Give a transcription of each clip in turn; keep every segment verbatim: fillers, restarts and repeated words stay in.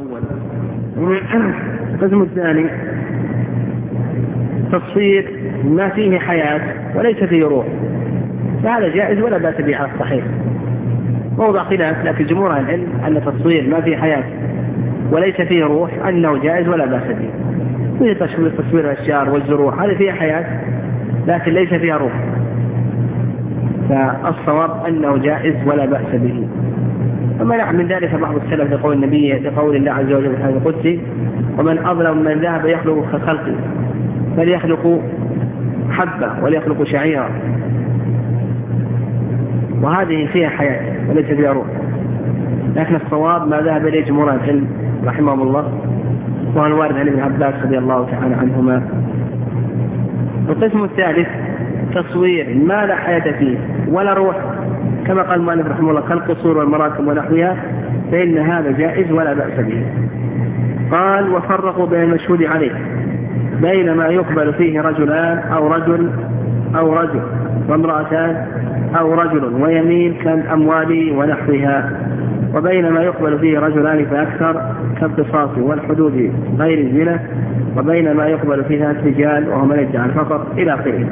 الأول. القسم الثاني تصوير ما فيه حياة وليس فيه روح، فهذا جائز ولا بأس به على الصحيح. موضع خلاف، لكن جمهور العلم أن تصوير ما فيه حياة وليس فيه روح أنه جائز ولا بأس به. فيه تصوير تصوير الأشجار والزروع، هذه فيها حياة لكن ليس فيها روح، فالصواب أنه جائز ولا بأس به. ومنع من ذلك بعض السلف لقول النبي لقول الله عز وجل في الحديث القدسي: ومن أظلم من ذهب يخلق كخلقه فليخلق حبة وليخلق شعيرا، وهذه فيها حياة وليس فيها روح. لكن الصواب ما ذهب إليه جمهور العلم رحمهم الله، وهو الوارد عن ابن عباس رضي الله تعالى عنهما. القسم الثالث تصوير ما لا حياة فيه ولا روح، كما قال المؤلف رحمه الله: كالقصور والمراكب ونحوها، فإن هذا جائز ولا بأس به. قال: وفرقوا بين المشهود عليه بين ما يقبل فيه رجلان أو رجل أو رجل وامرأتان أو رجل ويمين كالأموال ونحوها، وبين ما يقبل فيه رجلان فأكثر كالقصاص والحدود غير الزنا، وبين ما يقبل فيه ثلاث رجال وهو من ادعى الفقر إلى آخره.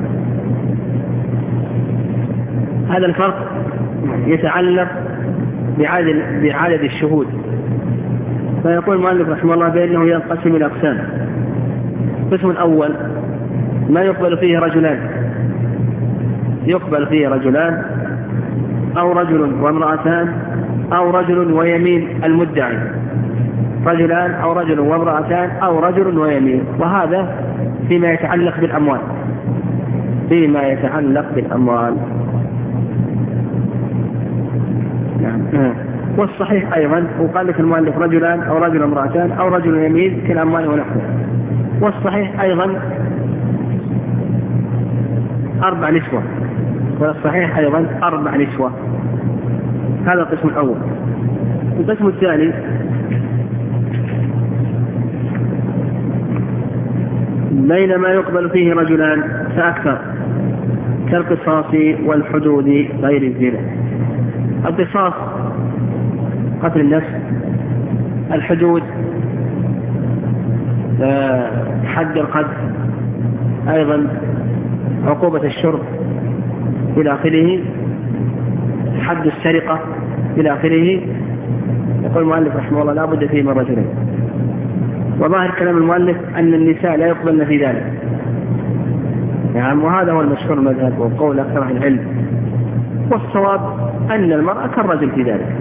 هذا الفرق يتعلق بعدد بعدد الشهود. فيقول المؤلف رحمه الله بأنه ينقسم إلى أقسام. القسم الأول ما يقبل فيه رجلان، يقبل فيه رجلان أو رجل وامرأتان أو رجل ويمين المدعي، رجلان أو رجل وامرأتان أو رجل ويمين، وهذا فيما يتعلق بالأموال، فيما يتعلق بالأموال. نعم. والصحيح أيضا، وقال لك المؤلف رجلان أو رجل وامرأتان أو رجل ويمين كالأموال ونحوه. والصحيح أيضا أربع نسوة، والصحيح أيضا أربع نسوة. هذا القسم الأول. القسم الثاني بين ما يقبل فيه رجلان فأكثر كالقصاص والحدود غير الزنا. القصاص قتل النفس، الحدود حد القذف، أيضا عقوبة الشرب إلى آخره، حد السرقة إلى آخره. يقول المؤلف رحمه الله لا بد فيه من رجلين. وظاهر كلام المؤلف أن النساء لا يقبلن في ذلك، يعني وهذا هو المشهور المذهب وقول أكثر أهل العلم. والصواب أن المرأة كالرجل في ذلك.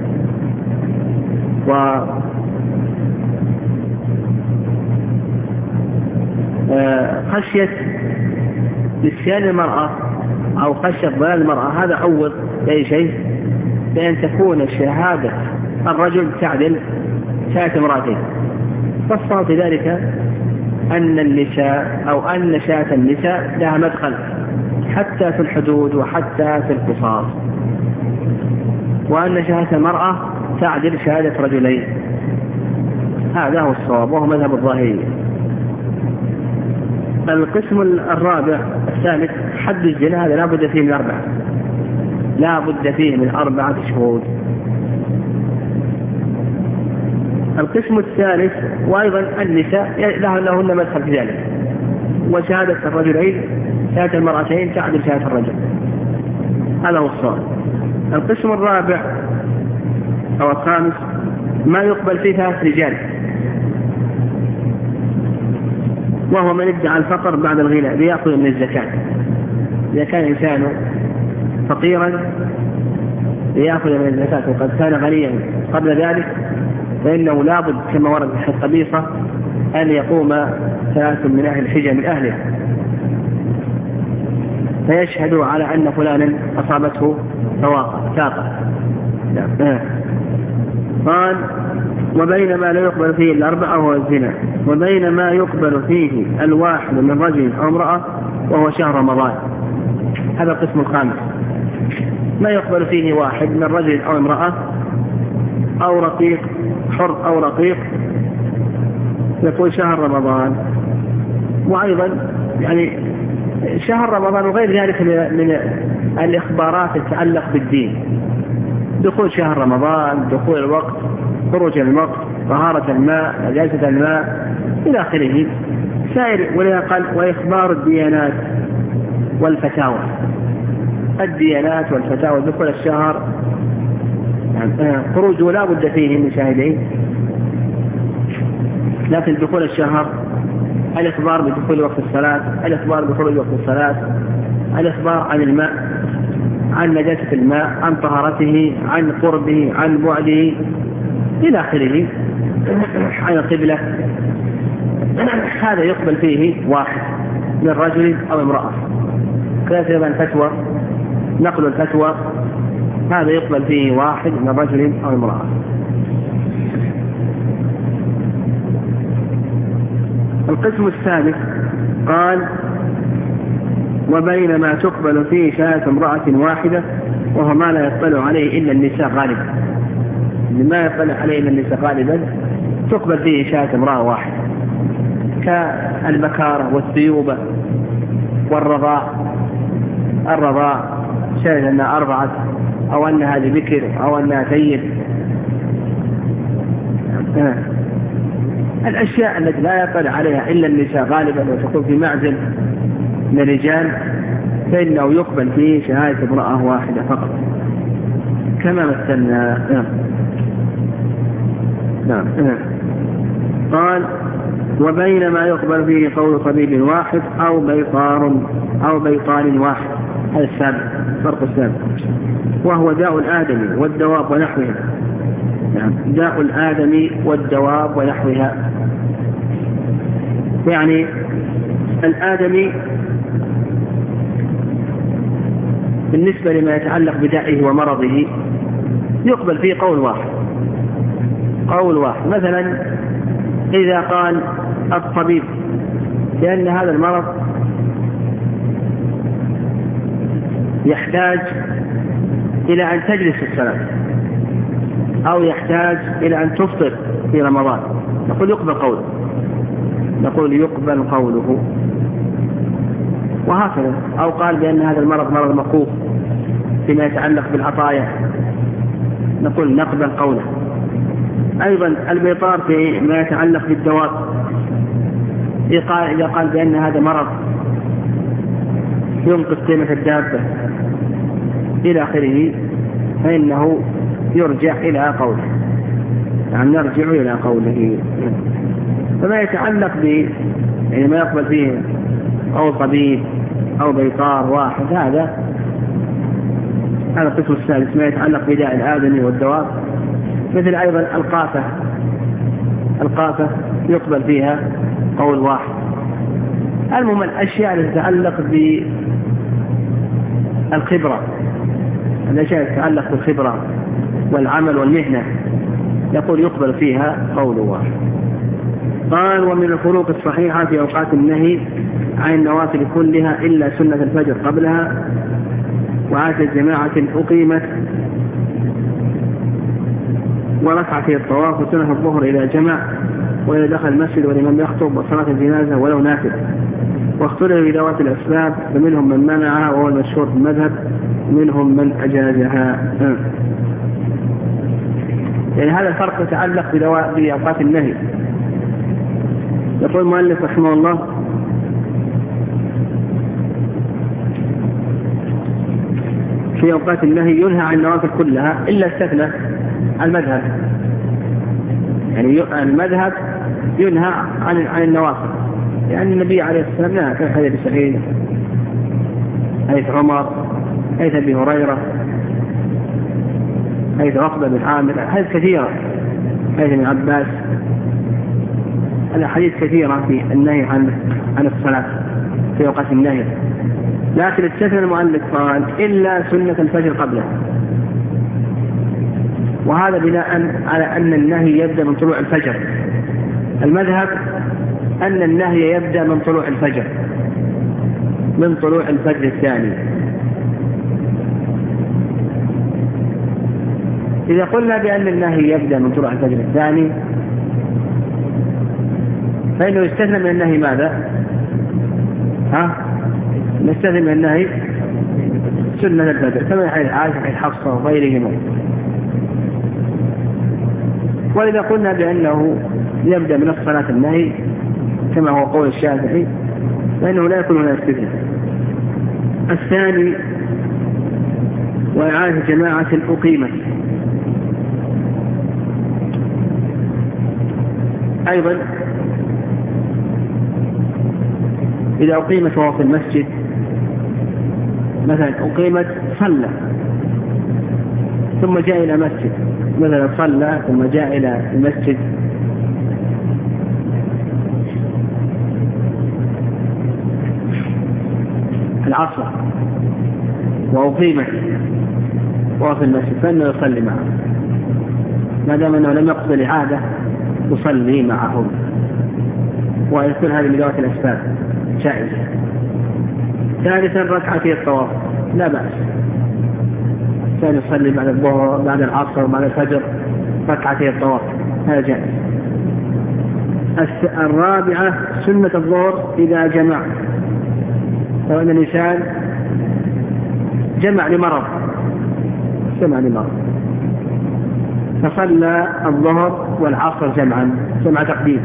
وخشية نسيان المرأة أو خشية ضلال المرأة هذا عوض بأي شيء، بأن تكون شهادة الرجل تعدل شهادة امرأتين. فالصواب في ذلك أن النساء أو أن شهادة النساء لها مدخل حتى في الحدود وحتى في القصاص، وأن شهادة المرأة تعدل شهادة رجلين. هذا هو الصواب وهو مذهب الظاهرية. القسم الرابع الثالث حد الزنا، هذا لا بد فيه من أربعة، لا بد فيه من أربعة شهود. القسم الثالث وأيضا النساء لهن مدخل في ذلك، وشهادة الرجلين شهادة المرأتين تعدل شهادة الرجل. هذا هو الصواب. القسم الرابع أو الخامس ما يقبل فيه ثلاث رجال، وهو من ادعى الفقر بعد الغنى ليأخذ من الزكاة. إذا كان إنسان فقيرا ليأخذ من الزكاة وقد كان غنيا قبل ذلك، فإنه لابد كما ورد في القبيصة أن يقوم ثلاث من أهل الحجة من أهله فيشهدوا على أن فلانا أصابته ساقة. قال: وبين ما لا يقبل فيه الأربعة وهو الزنا، وبين ما يقبل فيه الواحد من رجل أو امرأة وهو شهر رمضان. هذا القسم الخامس. ما يقبل فيه واحد من رجل أو امرأة أو رقيق، حر أو رقيق، يقول شهر رمضان. وأيضا يعني شهر رمضان وغير ذلك من الإخبارات تتعلق بالدين، دخول شهر رمضان، دخول الوقت، خروج الوقت، طهارة الماء، نجاسة الماء إلى آخره. سائر ولا قال وإخبار الديانات والفتاوى. الديانات والفتاوى دخول الشهر يعني خروج لا بد فيه من شاهدين، لكن دخول الشهر الإخبار بدخول وقت الصلاة، الإخبار بخروج وقت الصلاة، الإخبار عن الماء، عن نجاسة الماء، عن طهارته، عن قربه، عن بعده إلى آخره، عن القبلة. هذا يقبل فيه واحد من رجل أو امرأة. كذلك الفتوى، نقل الفتوى، هذا يقبل فيه واحد من رجل أو امرأة. القسم الثالث قال وبينما تقبل فيه شهادة امرأة واحدة وهو ما لا يطلع عليه إلا النساء غالبا، ما يطلع عليه إلا النساء غالبا تقبل فيه شهادة امرأة واحدة، كالبكارة والثيوبة والرضاع. الرضاع شهد أنها أربعة أو أنها لبكر أو أنها ثيب. الأشياء التي لا يطلع عليها إلا النساء غالبا وتكون في معزل من الرجال فإنه يقبل فيه شهادة امرأة واحدة فقط كما مثلنا. نعم. نعم. قال وبينما يقبل فيه قول طبيب واحد أو بيطار أو بيطار واحد، هذا السابق فرق السابق، وهو داء الآدمي والدواب ونحوها. نعم. داء الآدمي والدواب ونحوها، يعني الآدمي بالنسبة لما يتعلق بدائه ومرضه يقبل فيه قول واحد. قول واحد مثلا إذا قال الطبيب لأن هذا المرض يحتاج إلى أن تجلس في الصلاة أو يحتاج إلى أن تفطر في رمضان، نقول يقبل قوله، نقول يقبل قوله. وهكذا. أو قال بأن هذا المرض مرض مكروه فيما يتعلق بالعطايا، نقول نقبل قوله. أيضا البيطار في ما يتعلق بالدواب، إذا قال بأن هذا مرض ينقص قيمة الدابة إلى آخره فإنه يرجع إلى قوله، يعني نرجع إلى قوله. فما يتعلق ب يعني ما يقبل فيه أو طبيب أو بيطار واحد، هذا هذا القسم الثالث. ما يتعلق بداء الآدمي والدواب مثل أيضا القافة، القافة يقبل فيها قول واحد. المهم الأشياء التي تتعلق بالخبرة، الأشياء التي تتعلق بالخبرة والعمل والمهنة يقول يقبل فيها قول واحد. قال ومن الفروق الصحيحة في أوقات النهي عن النوافل كلها إلا سنة الفجر قبلها وعادة جماعة أقيمت ورفع في الطواف وسنة الظهر إلى جمع وإذا دخل المسجد والإمام يخطب وصلاة الجنازة ولو نافل. واختلف بذوات الأسباب فمنهم من منعها وهو المشهور في المذهب منهم من أجازها. يعني هذا الفرق يتعلق بأوقات النهي. يقول المؤلف رحمه الله في أوقات النهي ينهى عن النوافل كلها إلا استثنى المذهب، يعني المذهب ينهى عن عن النوافل، يعني النبي عليه الصلاة والسلام نهى في حديث سعيد، حديث عمر، حديث أبي هريرة، حديث عقبة بن عامر، حديث كثيرة، حديث ابن عباس، الأحاديث كثيرة في النهي عن عن الصلاة في أوقات النهي. لكن استثنى المؤلف قال إلا سنة الفجر قبله، وهذا بناء على أن النهي يبدأ من طلوع الفجر. المذهب أن النهي يبدأ من طلوع الفجر، من طلوع الفجر الثاني. إذا قلنا بأن النهي يبدأ من طلوع الفجر الثاني فإنه يستثنى من النهي ماذا؟ ها؟ نستثنى من النهي سنة الفجر كما حديث عائشة حديث حفصة وغيرهما. وإذا قلنا بأنه يبدأ من الصلاة النهي كما هو قول الشافعي فإنه لا يكون هنا استثناء. الثاني وإعادة جماعة أقيمت، أيضا إذا أقيمت وهو في المسجد، مثلا أقيمت صلى ثم جاء إلى مسجد، مثلا صلى ثم جاء إلى المسجد، العصر وأقيمت وهو في المسجد فإنه يصلي معه ما دام أنه لم يقصد الإعادة، يصلي معهم، ويكون هذه من ذوات الأسباب جائزة. ثالثا ركعتي الطواف لا بأس، كان يصلي بعد الظهر بعد العصر بعد الفجر ركعتي الطواف هذا جائز. الرابعة سنة الظهر إذا جمع، لو أن الإنسان جمع لمرض جمع لمرض فصلى الظهر والعصر جمعا جمع تقديم،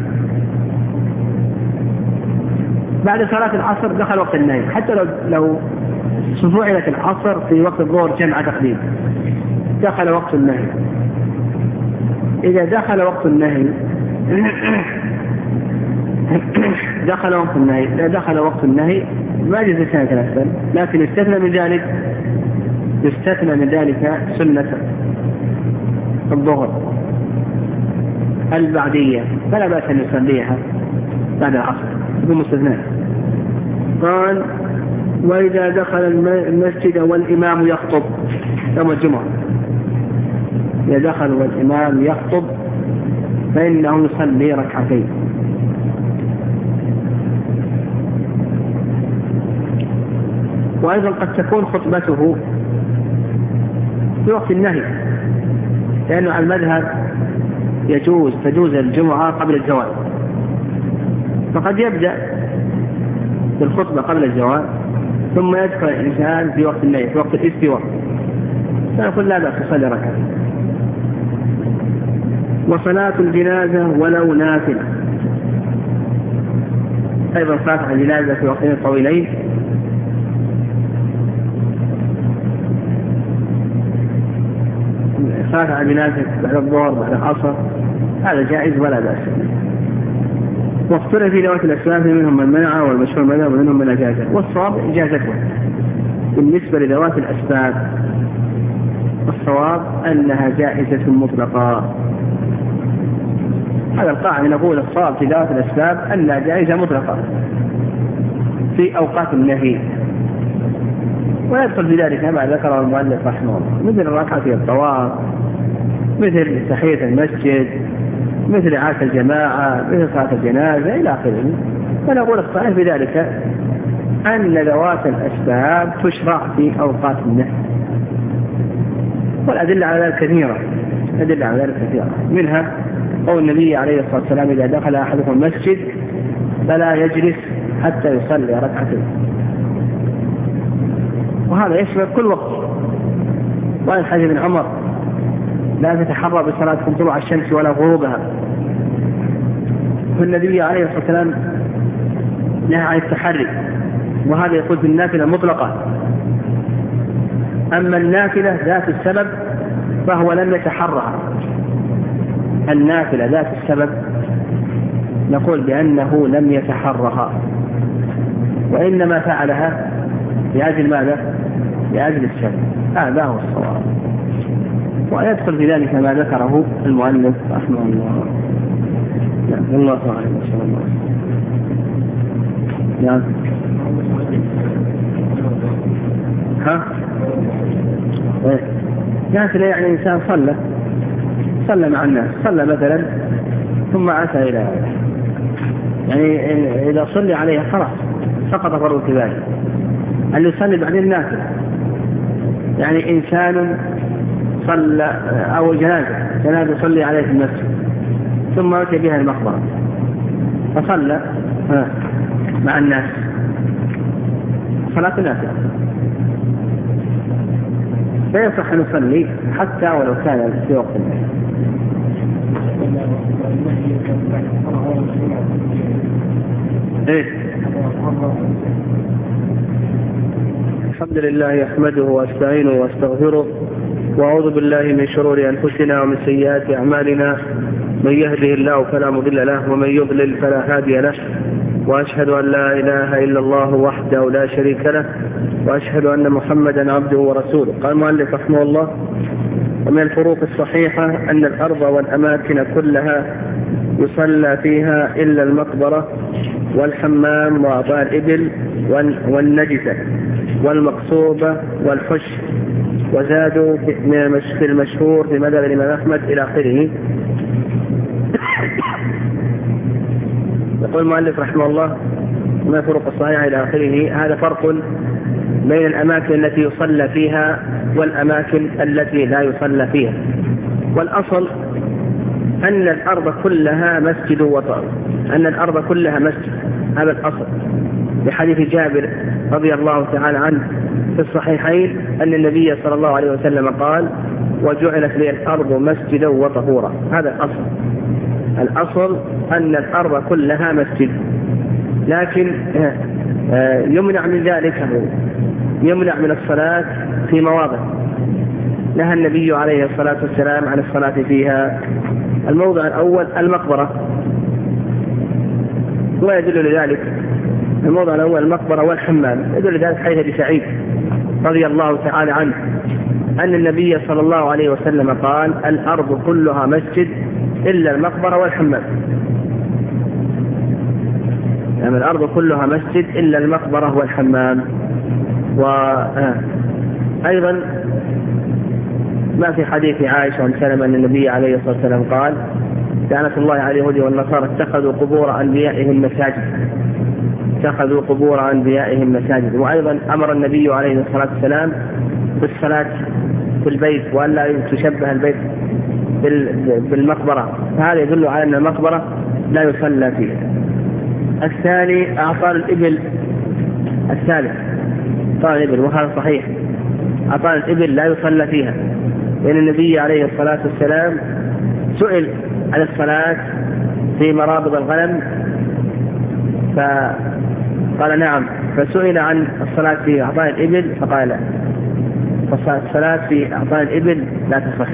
بعد صلاة العصر دخل وقت النهي، حتى لو لو فعلت العصر في وقت الظهر جمع تقديم دخل وقت النهي. إذا دخل وقت النهي دخل وقت النهي لا دخل وقت النهي ما يجوز سنة الأسفل، لكن يستثنى من ذلك يستثنى من ذلك سنة الظهر البعدية فلا بأس أن يصليها بعد العصر بمستثنى. قال وإذا دخل المسجد والإمام يخطب يوم الجمعة، إذا دخل والإمام يخطب فإنه يصلي ركعتين. وأيضا قد تكون خطبته في وقت النهي، لأنه على المذهب يجوز تجوز الجمعة قبل الزوال، فقد يبدأ بالخطبة قبل الزوال ثم يدخل الإنسان في وقت النهي في وقت الاستواء، فيقول لا بأس تصلي ركعتين. وصلاة الجنازة ولو نافلة، أيضا صلاة الجنازة في وقتين طويلين صلاة الجنازة بعد الظهر بعد العصر هذا جائز ولا بأس. واختلف في ذوات الأسباب منهم من منع والمشهور منع ومنهم من أجازه، والصواب إجازته. بالنسبة لذوات الأسباب الصواب أنها جائزة مطلقة، هذا القاعدة نقول الصواب في ذوات الأسباب أنها جائزة مطلقة في أوقات النهي. ويدخل في ذلك ما ذكره المؤلف رحمه الله مثل الركعة في الطواف، مثل تحية المسجد، مثل إعادة الجماعة، مثل صلاة الجنازة إلى آخره. فنقول الصحيح بذلك أن ذوات الأسباب تشرع في أوقات النهي، والأدلة على ذلك كثيرة أدلة على ذلك كثيرة منها قول النبي عليه الصلاة والسلام إذا دخل أحدكم المسجد فلا يجلس حتى يصلي ركعتين، وهذا يشمل كل وقت. وعن حديث ابن عمر لا تتحرى بصلاتكم طلوع الشمس ولا غروبها، فالنبي عليه الصلاة والسلام نهى عن التحري، وهذا يقول في النافلة المطلقة. أما النافلة ذات السبب فهو لم يتحرها، النافلة ذات السبب نقول بأنه لم يتحرها وإنما فعلها لأجل ماذا؟ لأجل السبب، هذا هو الصواب. ويدخل في ذلك ما ذكره المؤلف رحمه الله. نعم الله تعالى وصلى الله عليه وسلم. نعم ها ايه نافلة يعني إنسان صلى صلى مع الناس، صلى مثلا ثم أتى إلى هذا، يعني إذا صلي عليها خلاص سقط فرض كفاية. اللي يصلي بعدين نافلة يعني إنسان صلى أو جنازة جنازة صلي عليه في المسجد ثم أتى بها المقبرة فصلى مع الناس صلاة نافلة، فيصح أن نصلي حتى ولو كان في وقت النهي. إيه؟ الحمد لله أحمده وأستعينه وأستغفره وأعوذ بالله من شرور أنفسنا ومن سيئات أعمالنا، من يهده الله فلا مضل له ومن يضلل فلا هادي له، وأشهد أن لا إله إلا الله وحده لا شريك له، وأشهد أن محمدا عبده ورسوله. قال المؤلف رحمه الله: ومن الفروق الصحيحة أن الأرض والأماكن كلها يصلى فيها إلا المقبرة والحمام وأعضاء الإبل والنجسة والمقصوبة والحش، وزادوا في المشهور في مذهب الإمام أحمد إلى آخره. يقول المؤلف رحمه الله: ومن الفروق الصحيحة إلى آخره. هذا فرق بين الأماكن التي يصلى فيها والأماكن التي لا يصلى فيها. والأصل أن الأرض كلها مسجد وطهور، أن الأرض كلها مسجد، هذا الأصل، بحديث جابر رضي الله تعالى عنه في الصحيحين أن النبي صلى الله عليه وسلم قال: وجعلت لي الأرض مسجدا وطهورا. هذا الأصل. الأصل أن الأرض كلها مسجد، لكن يمنع من ذلك، يمنع من الصلاة في مواضع نهى النبي عليه الصلاة والسلام عن الصلاة فيها. الموضع الأول المقبرة، ويدل لذلك الموضع الأول المقبرة والحمام، يدل لذلك حديث أبي سعيد رضي الله تعالى عنه أن النبي صلى الله عليه وسلم قال: الأرض كلها مسجد إلا المقبرة والحمام. يعني الأرض كلها مسجد إلا المقبرة والحمام. وأيضا ما في حديث عائشة عن سلمة أن النبي عليه الصلاة والسلام قال: لعنة الله على اليهود والنصارى اتخذوا قبور أنبيائهم مساجد، اتخذوا قبور أنبيائهم مساجد. وأيضا أمر النبي عليه الصلاة والسلام بالصلاة في البيت، وأن لا تشبه البيت بالمقبرة، فهذا يدل على أن المقبرة لا يصلى فيها. الثاني أعطال الإبل. الثالث أعطال الإبل، وهذا صحيح، أعطال الإبل لا يصلى فيها، لأن النبي عليه الصلاة والسلام سئل عن الصلاة في مرابض الغنم فقال نعم، فسئل عن الصلاة في أعطال الإبل فقال لا، فالصلاة في أعطال الإبل لا تصح.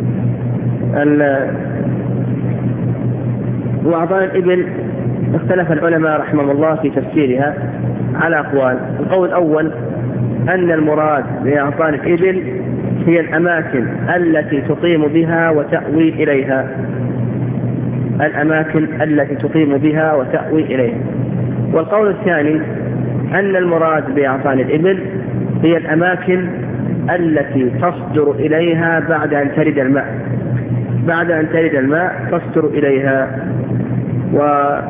وأعطال الإبل اختلف العلماء رحمه الله في تفسيرها على أقوال. القول الأول أن المراد بأعطال الإبل هي الأماكن التي تقيم بها وتأوي إليها، الأماكن التي تقيم بها وتأوي إليها. والقول الثاني أن المراد بأعطال الإبل هي الأماكن التي تصدر إليها بعد أن ترد الماء، بعد أن ترد الماء تصدر إليها. و...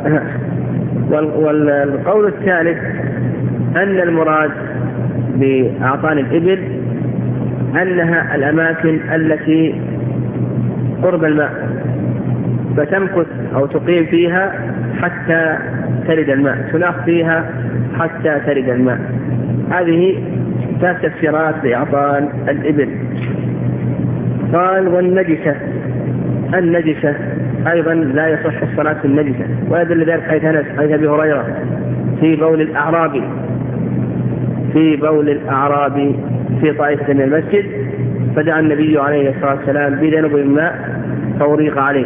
والقول الثالث أن المراد بأعطال الإبل أنها الأماكن التي قرب الماء فتمكث أو تقيم فيها حتى ترد الماء، تناخ فيها حتى ترد الماء. هذه ثلاث تفسيرات لأعطال الإبل. قال: والنجسة. النجسة أيضا لا يصح الصلاة في النجسة، ويدل ذلك حيث أنس حيث أبي هريرة في بول الأعرابي في بول الأعرابي في طائفة من المسجد، فدعا النبي عليه الصلاة والسلام بذنب الماء فأريق عليه.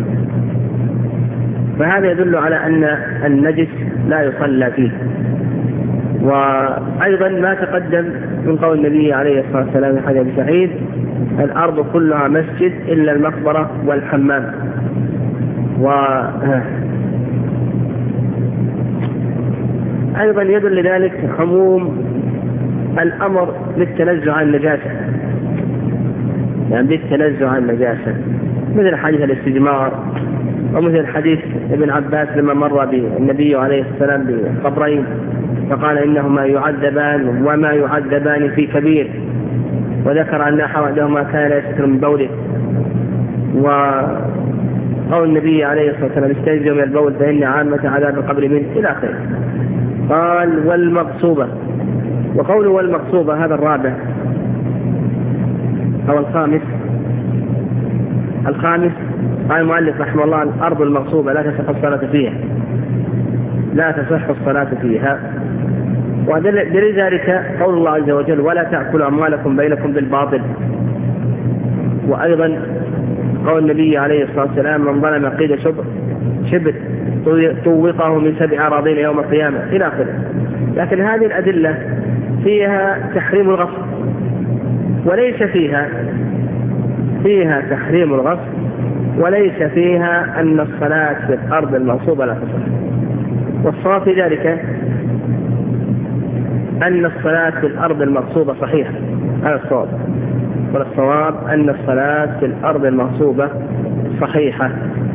فهذا يدل على أن النجس لا يصلى فيه. وأيضا ما تقدم من قول النبي عليه الصلاة والسلام في حديث أبي سعيد: الأرض كلها مسجد إلا المقبرة والحمام. وأيضا يدل لذلك عموم الأمر بالتنزه عن النجاسة، يعني بالتنزه عن النجاسة، مثل حديث الاستجمار، ومثل حديث ابن عباس لما مر بالنبي عليه السلام بقبرين فقال: إنهما يعذبان وما يعذبان في كبير، وذكر أن أحدهما كان يستر من بوله. وقول النبي عليه الصلاة والسلام: استنزوا من البول فإن عامة عذاب القبر منه، إلى آخره. قال: والمغصوبة. وقوله والمغصوبة هذا الرابع أو الخامس. الخامس قال المؤلف رحمه الله: الأرض المغصوبة لا تصح الصلاة فيها، لا تصح الصلاة فيها. ودليل ذلك قول الله عز وجل: ولا تأكلوا أموالكم بينكم بالباطل. وأيضا قول النبي عليه الصلاة والسلام: من ظلم قيد شبر شبر طوقه من سبع أراضين يوم القيامة إلى آخره. لكن هذه الأدلة فيها تحريم الغصب، وليس فيها فيها تحريم الغصب وليس فيها أن الصلاة في الأرض المغصوبة لا تصح. والصواب في ذلك أن الصلاة في الأرض المغصوبة صحيحة، هذا الصواب. والصواب أن الصلاة في الأرض المغصوبة صحيحة،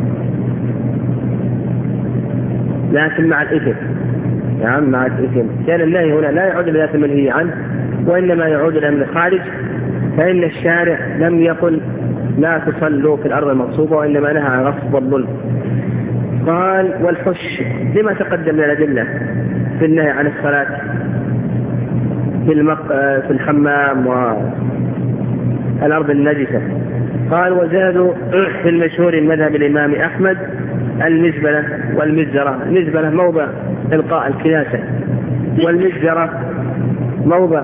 لكن مع الإثم، نعم مع الإثم، لأن النهي هنا لا يعود إلى ذات المنهي عنه، وإنما يعود إلى من الخارج. فإن الشارع لم يقل لا تصلوا في الأرض المغصوبة، وإنما نهى عن غصب والظلم. قال: والحش لما تقدم من الأدلة في النهي عن الصلاة في, المق... في الحمام والأرض النجسة. قال: وزادوا في المشهور مذهب الإمام أحمد المزبلة والمزرة. المزبلة موضع إلقاء الكناسة، والمزرة موضع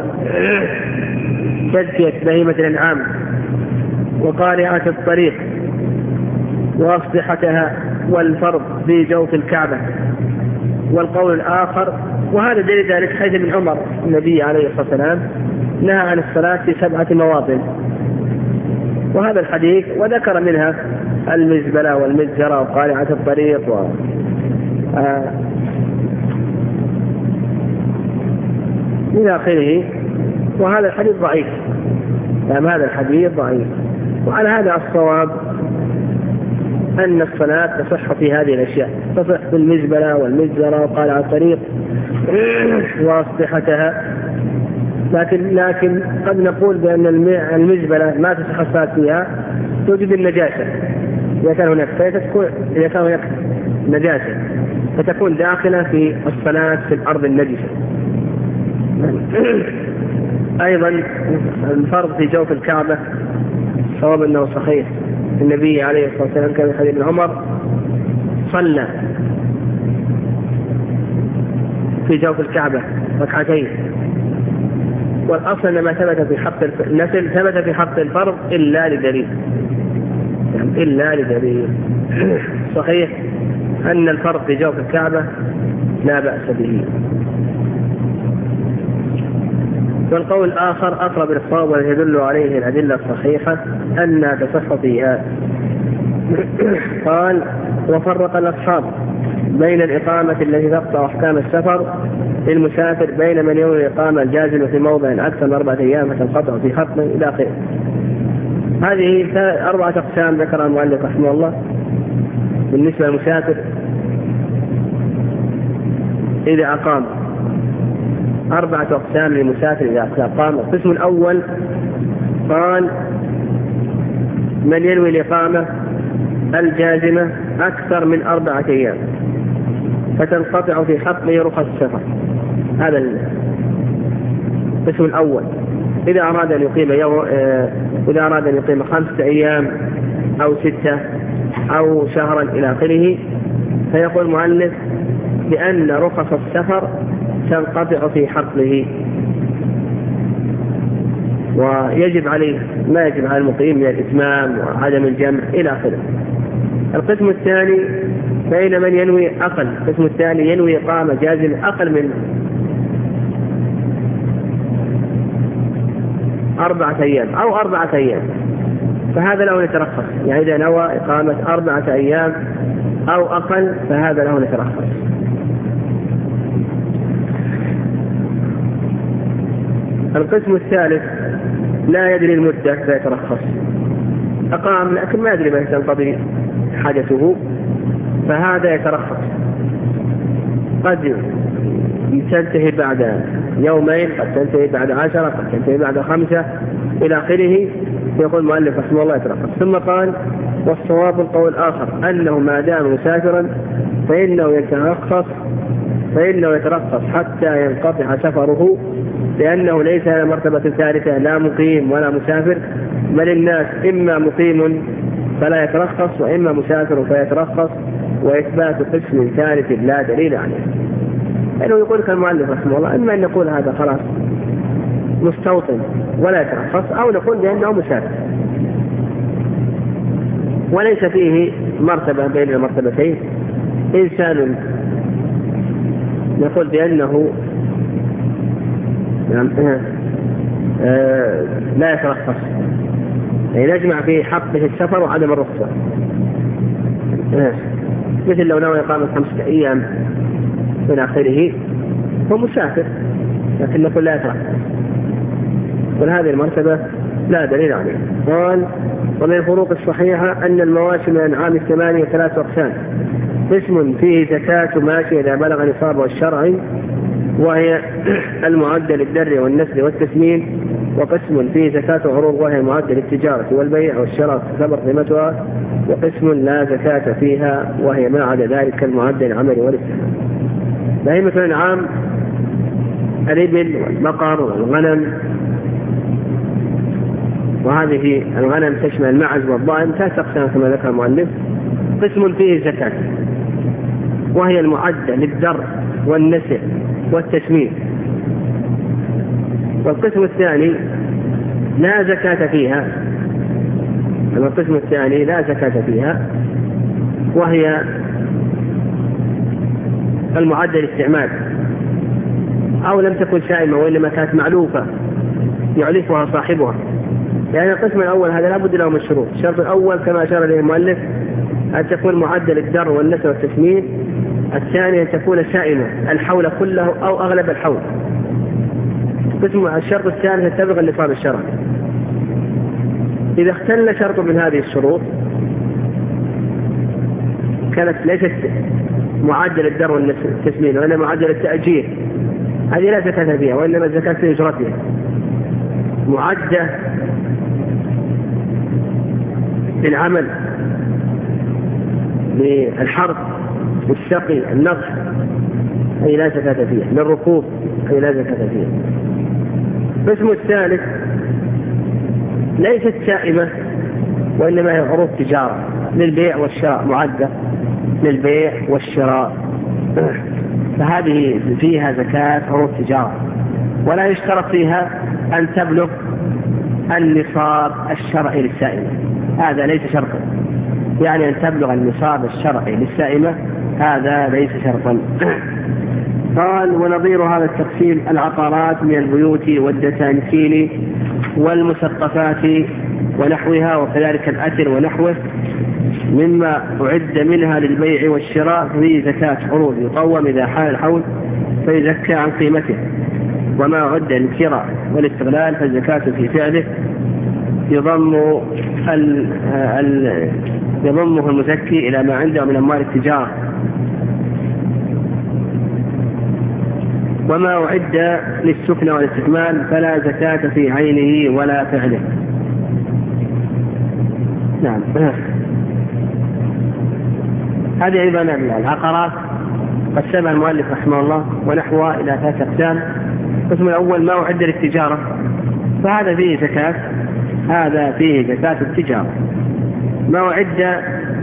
تزكية بهيمة الأنعام وقارعة الطريق وأصلحتها، والفرض في جوف الكعبة. والقول الآخر، وهذا دليل ذلك حيث ابن عمر النبي عليه الصلاة والسلام نهى عن الصلاة في سبعة مواطن، وهذا الحديث وذكر منها المزبلة والمزجرة وقارعة الطريق و آه إلى آخره. وهذا الحديث ضعيف، يعني هذا الحديث ضعيف. وعلى هذا الصواب أن الصلاة تصح في هذه الأشياء، تصح في المزبلة والمزجرة وقارعة الطريق وأصلحتها. لكن لكن قد نقول بأن المزبلة ما تصح الصلاة فيها، توجد النجاسة. إذا كان هناك فتكون إذا كان هناك نجاسة فتكون داخلة في الصلاة في الأرض النجسة. أيضا الفرض في جوف الكعبة، صواب أنه صحيح. النبي عليه الصلاة والسلام كان في حديث ابن عمر صلى في جوف الكعبة ركعتين. والأصل ما ثبت في حق النفل ثبت في حق الفرض إلا لدليل، يعني إلا لدليل. صحيح أن الفرض في جوف الكعبة لا بأس به. والقول الآخر أقرب للصواب ويدل عليه الأدلة الصحيحة أنها تصح فيها. قال: وفرق الأصحاب بين الإقامة التي تقطع أحكام السفر للمسافر بين من يوم الإقامة الجازم في موضع أكثر من أربعة أيام فتنقطع في حقه إلى آخره. هذه أربعة أقسام ذكرها المؤلف رحمه الله بالنسبة للمسافر إذا أقام. أربعة أقسام للمسافر إذا أقام. القسم الأول قال: من ينوي الإقامة الجازمة أكثر من أربعة أيام فتنقطع في حقه رخص السفر. هذا القسم الأول. إذا أراد أن يقيم يوم إذا أراد أن يقيم خمسة أيام أو ستة أو شهرا إلى آخره، فيقول المؤلف بأن رخص السفر تنقطع في حقه، ويجب عليه ما يجب على المقيم من الإتمام وعدم الجمع إلى آخره. القسم الثاني بين من ينوي أقل. القسم الثاني ينوي إقامة جازمة أقل من أربعة أيام أو أربعة أيام، فهذا له يترخص. يعني إذا نوى إقامة أربعة أيام أو أقل فهذا له يترخص. القسم الثالث لا يدري المدة فيترخص. أقام لكن ما يدري متى تنقضي حاجته فهذا يترخص. قد تنتهي بعد يومين، قد تنتهي بعد عشرة، قد تنتهي بعد خمسة إلى آخره. يقول المؤلف رحمه الله يترخص. ثم قال: والصواب القول الآخر أنه ما دام مسافرا فإنه يترخص فإنه يترخص حتى ينقطع سفره، لأنه ليس مرتبة ثالثة لا مقيم ولا مسافر، بل الناس إما مقيم فلا يترخص، وإما مسافر فيترخص، وإثبات قسم ثالث لا دليل عليه. لأنه يقول لك المؤلف رحمه الله إما أن نقول هذا خلاص مستوطن ولا يترخص، أو نقول بأنه مسافر وليس فيه مرتبة بين المرتبتين. إنسان نقول بأنه آه لا يترخص، يعني نجمع فيه حقه السفر وعدم الرخصة، آه. مثل لو نوى إقامة خمسة أيام من آخره هو مسافر، لكن نقول لا يترخص، وهذه المرتبة لا دليل عليه. قال: ومن الفروق الصحيحة أن المواشي من الأنعام الثمانية ثلاث أقسام: قسم فيه زكاة ماشي إذا بلغ نصابه الشرعي وهي المعدة للدر والنسل والتسمين، وقسم فيه زكاة عروض وهي معدة للتجارة والبيع والشراء تعتبر قيمتها، وقسم لا زكاة فيها وهي ما عدا ذلك كالمعدة للعمل والاستعمال. بهيمة الأنعام الإبل والبقر والغنم، وهذه الغنم تشمل المعز والضأن، ثلاث أقسام كما ذكر المؤلف. قسم فيه زكاة وهي المعدة للدر والنسل والتسمين، والقسم الثاني لا زكاة فيها، القسم الثاني لا زكاة فيها وهي المعدة للاستعمال، أو لم تكن شائمة وإنما كانت معلوفة يعلفها صاحبها. يعني القسم الأول هذا لا بد له من الشروط. الشرط الأول كما أشار إليه المؤلف أن تكون معدة للدر والنسل والتسمين. الثاني أن تكون شائمة الحول كله أو أغلب الحول. قسم الشرط الثاني أن تبلغ النصاب الشرعي. إذا اختل شرط من هذه الشروط كانت ليست معدل الدر والتسمين وإنما معدل التأجير، هذه لا زكاة فيها وإنما الزكاة في أجرتها. معدة للعمل للحرث والسقي النقص أي لا زكاة فيها، للركوب أي لا زكاة فيها. القسم الثالث ليست شائمة وإنما هي عروض تجارة للبيع والشراء، معدة للبيع والشراء، فهذه فيها زكاة عروض تجارة، ولا يشترط فيها أن تبلغ النصاب الشرعي للسائمة، هذا ليس شرطا. يعني أن تبلغ النصاب الشرعي للسائمة هذا ليس شرطا. قال: ونظير هذا التقسيم العقارات من البيوت والدسانسين والمسقفات ونحوها، وكذلك الأثر ونحوه مما أعد منها للبيع والشراء فيه زكاة عروض يقوم إذا حال الحول فيزكى عن قيمته، وما أعد للشراء والاستغلال فالزكاة في فعله يضم ال ال يضمه المزكي إلى ما عنده من أموال التجارة. وما أعد للسكن والاستثمال فلا زكاة في عينه ولا فعله. نعم. هذه أيضا العقارات قسمها المؤلف رحمه الله ونحوها إلى ثلاث أقسام. القسم الأول ما أعد للتجارة، فهذا فيه زكاة، هذا فيه زكاة التجارة. ما أعد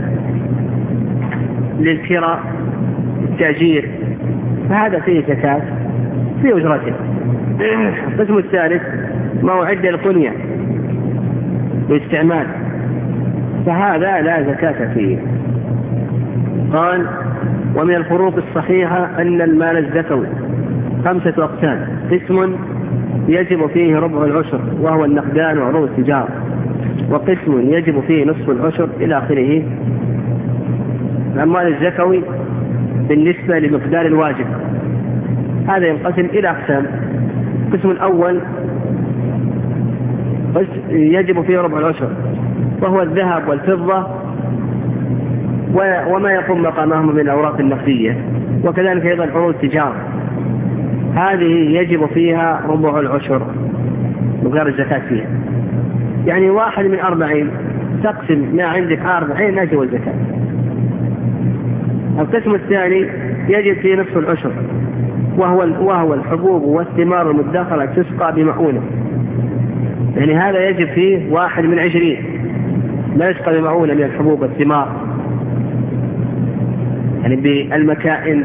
للكراء التأجير فهذا فيه زكاة في أجرته. القسم الثالث ما أعد للقنية للاستعمال فهذا لا زكاة فيه. قال: ومن الفروق الصحيحة أن المال الزكوي خمسة أقسام: قسم يجب فيه ربع العشر وهو النقدان وعروض التجارة، وقسم يجب فيه نصف العشر إلى آخره. الأموال الزكوي بالنسبة لمقدار الواجب هذا ينقسم إلى أقسام. القسم الأول يجب فيه ربع العشر وهو الذهب والفضة وما يقوم مقامهم من الأوراق النقدية، وكذلك أيضا عروض التجارة، هذه يجب فيها ربع العشر مقدار الزكاة فيها. يعني واحد من أربعين تقسم ما عندك أربعين لا يجب الزكاة. القسم الثاني يجب فيه نصف العشر وهو وهو الحبوب والثمار المدخرة تسقى بمؤونة، يعني هذا يجب فيه واحد من عشرين لا يسقى بمعونة من الحبوب والثمار، يعني بالمكائن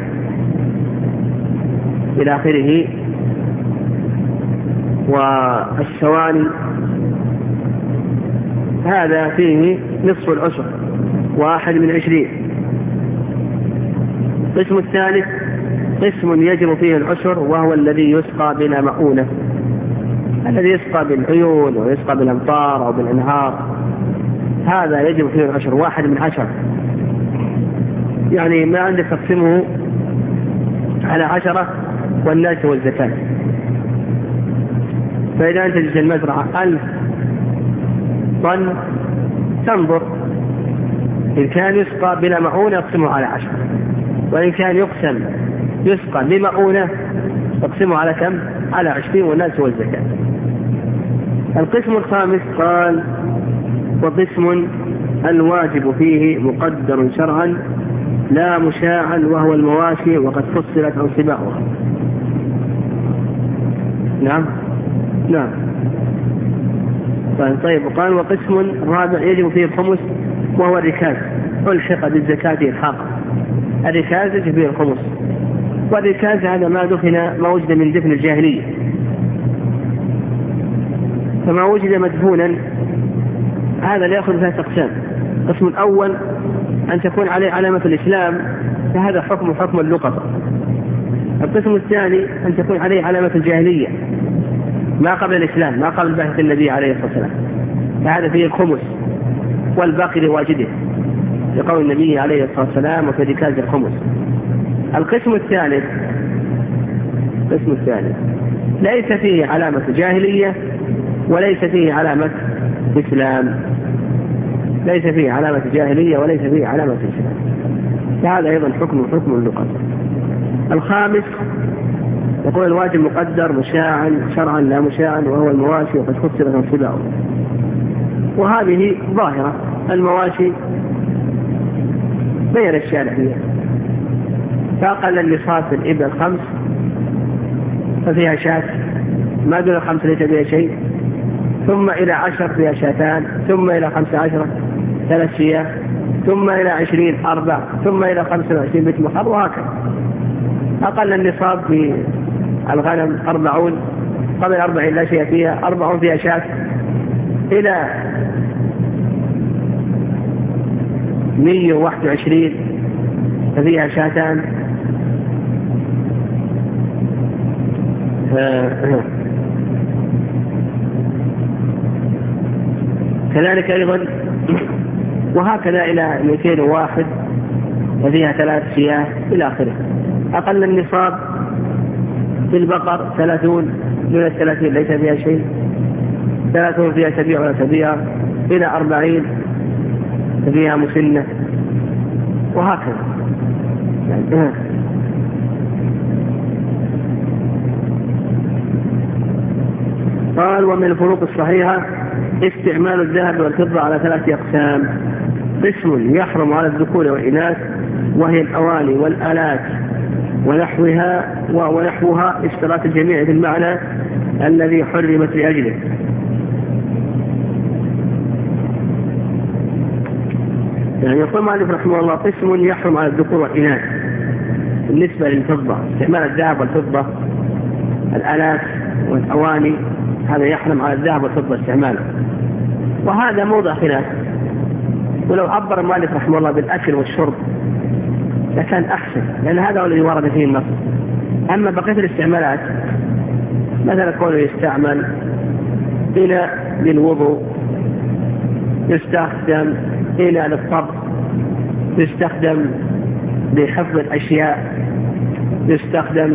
إلى آخره، والسواني، هذا فيه نصف العشر، واحد من عشرين. القسم الثالث قسم يجب فيه العشر، وهو الذي يسقى بلا مؤونة، الذي يسقى بالعيون ويسقى بالأمطار أو بالأنهار، هذا يجب فيه العشر، واحد من عشر. يعني ما عندك تقسمه على عشرة والناس والزكاة. فإذا أنتجت المزرعة ألف طن تنظر إن كان يسقى بلا مؤونة اقسمه على عشرة، وإن كان يقسم يسقى بمؤونة اقسمه على كم؟ على عشرين والناس والزكاة. القسم الخامس قال وقسم الواجب فيه مقدر شرعا لا مشاعا، وهو المواشي، وقد فصلت أنصباؤها. نعم نعم طيب. وقال وقسم رابع يجب فيه الخمس، وهو الركاز، ألحق بالزكاة الحاقة. الركاز يجب فيه الخمس، والركاز هذا ما دفن ما وجد من دفن الجاهلية، فما وجد مدفونا هذا لا يأخذ ثلاث أقسام. القسم الأول أن تكون عليه علامة الإسلام، فهذا حكم حكم اللقطة. القسم الثاني أن تكون عليه علامة الجاهلية، ما قبل الإسلام، ما قبل بعثة النبي عليه الصلاة والسلام، فهذا فيه الخمس، والباقي لواجده لقول النبي عليه الصلاة والسلام وفي ركاز الخمس. القسم الثالث القسم الثالث ليس فيه علامة جاهلية وليس فيه علامة إسلام، ليس فيه علامة جاهلية وليس فيه علامة إسلام، فهذا أيضا حكم حكم اللقطة. الخامس يقول الواجب مقدر مشاعا شرعا لا مشاعا، وهو المواشي، وقد فصلت انصباؤه. وهذه ظاهرة، المواشي بين الشارع فيها، فأقل النصاب في الإبل خمس ففيها شاة، ما دون الخمس ليس فيها شيء، ثم إلى عشر فيها شاتان، ثم إلى خمس عشرة ثلاث شياه، ثم إلى عشرين أربع، ثم إلى خمسة وعشرين بيت محر، وهكذا. أقل النصاب في الغنم أربعون، قبل أربعين لا شيء فيها، أربعون فيها شاة، إلى مية وواحد وعشرين ففيها شاتان، كذلك أيضا، وهكذا إلى مئتين وواحد وفيها ثلاث شياه إلى آخره. أقل النصاب في البقر ثلاثون، من الثلاثين ليس فيها شيء، ثلاثون فيها تبيع ولا تبيع، إلى أربعين فيها مسنة، وهكذا. قال ومن الفروق الصحيحة استعمال الذهب والفضة على ثلاثة أقسام. قسم يحرم على الذكور والإناث، وهي الأواني والآلات ونحوها ونحوها اشتراك الجميع في المعنى الذي حرمت لأجله. يعني يقول مالك رحمه الله قسم يحرم على الذكور والإناث بالنسبة للفضة، استعمال الذهب والفضة، الآلات والأواني، هذا يحرم على الذهب والفضة استعماله، وهذا موضع خلاف. ولو عبر مالك رحمه الله بالأكل والشرب لكان أحسن، لأن هذا هو الذي ورد فيه النص. أما بقية الاستعمالات مثلا قوله يستعمل إلى للوضوء، يستخدم إلى للطبخ، يستخدم لحفظ الأشياء، يستخدم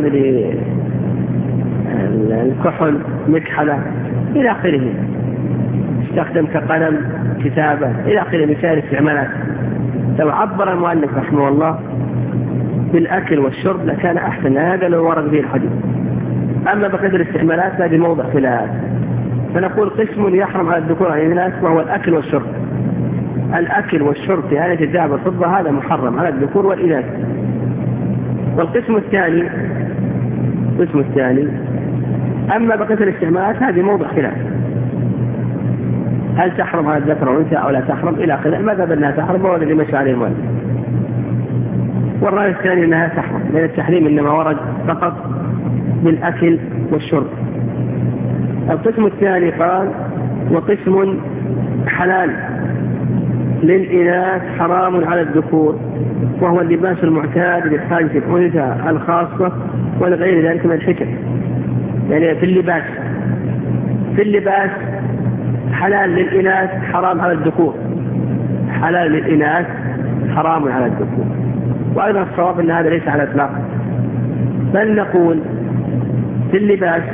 للكحل مكحلة إلى آخره، يستخدم كقلم كتابة إلى آخره مثال الاستعمالات. لو عبر المؤلف رحمه الله بالأكل والشرب لكان أحسن، هذا لو ورد به الحديث. أما بقدر الاستعمالات هذه موضع خلاف، فنقول قسم يحرم على الذكور على الإناث وهو الأكل والشرب. الأكل والشرب في آلة الذهب والفضة هذا محرم على الذكور والإناث. والقسم الثاني القسم الثاني أما بقية الاستعمالات هذه موضع خلاف. هل تحرم على الذكر والأنثى أو لا تحرم إلى آخره. المذهب أنها تحرم وهو الذي مشى عليه المؤلف. والرأي الثاني أنها تحرم، لأن التحريم إنما ورد فقط بالأكل والشرب. القسم الثاني قال وقسم حلال للإناث حرام على الذكور، وهو اللباس المعتاد لحاجة الأنثى الخاصة ولغير ذلك من الحكم. يعني في اللباس في اللباس حلال للإناث حرام على الذكور، حلال للإناث حرام على الذكور. وأيضا الصواب أن هذا ليس على الإطلاق، بل نقول في اللباس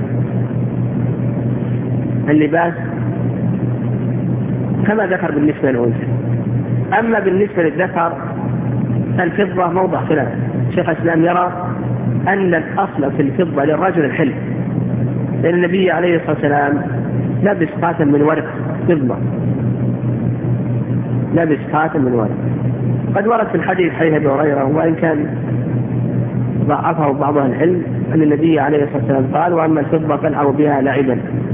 اللباس كما ذكر بالنسبة للأنثى. أما بالنسبة للذكر الفضة موضع خلاف. شيخ الإسلام يرى أن الأصل في الفضة للرجل الحل، لأن النبي عليه الصلاة والسلام لبس خاتم من ورق فضة، لبس خاتم من ورق. قد ورد في الحديث حديث أبي هريرة، وإن كان ضعفه بعض أهل العلم، أن النبي عليه الصلاة والسلام قال وأما الفضة فالعبوا بها لعبا.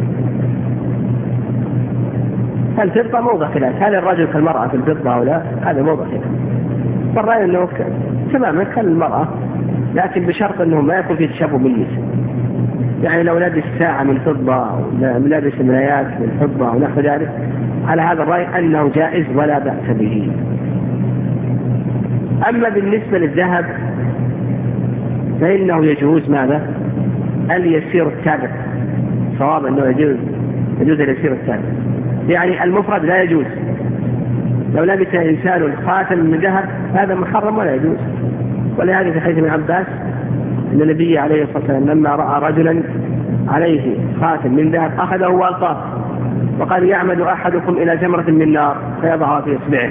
الفضة موضع خلاف، هل الرجل كالمرأة في الفضة أو لا؟ هذا موضع خلاف. والرأي أنه تماما كالمرأة، لكن بشرط أنه ما يكون في تشابه بالنسبة. يعني لو لبس ساعة من فضة أو لبس ملايات من فضة أو نحو ذلك، على هذا الرأي أنه جائز ولا بأس به. أما بالنسبة للذهب فإنه يجوز ماذا؟ اليسير التابع. صواب أنه يجوز يجوز اليسير التابع، يعني المفرد لا يجوز. لو لبس إنسان الخاتم من ذهب هذا محرم ولا يجوز. ولهذا في حديث ابن عباس أن النبي عليه الصلاة والسلام لما رأى رجلا عليه خاتم من ذهب أخذه وألقاه وقال يعمد أحدكم إلى جمرة من نار فيضعها في إصبعه.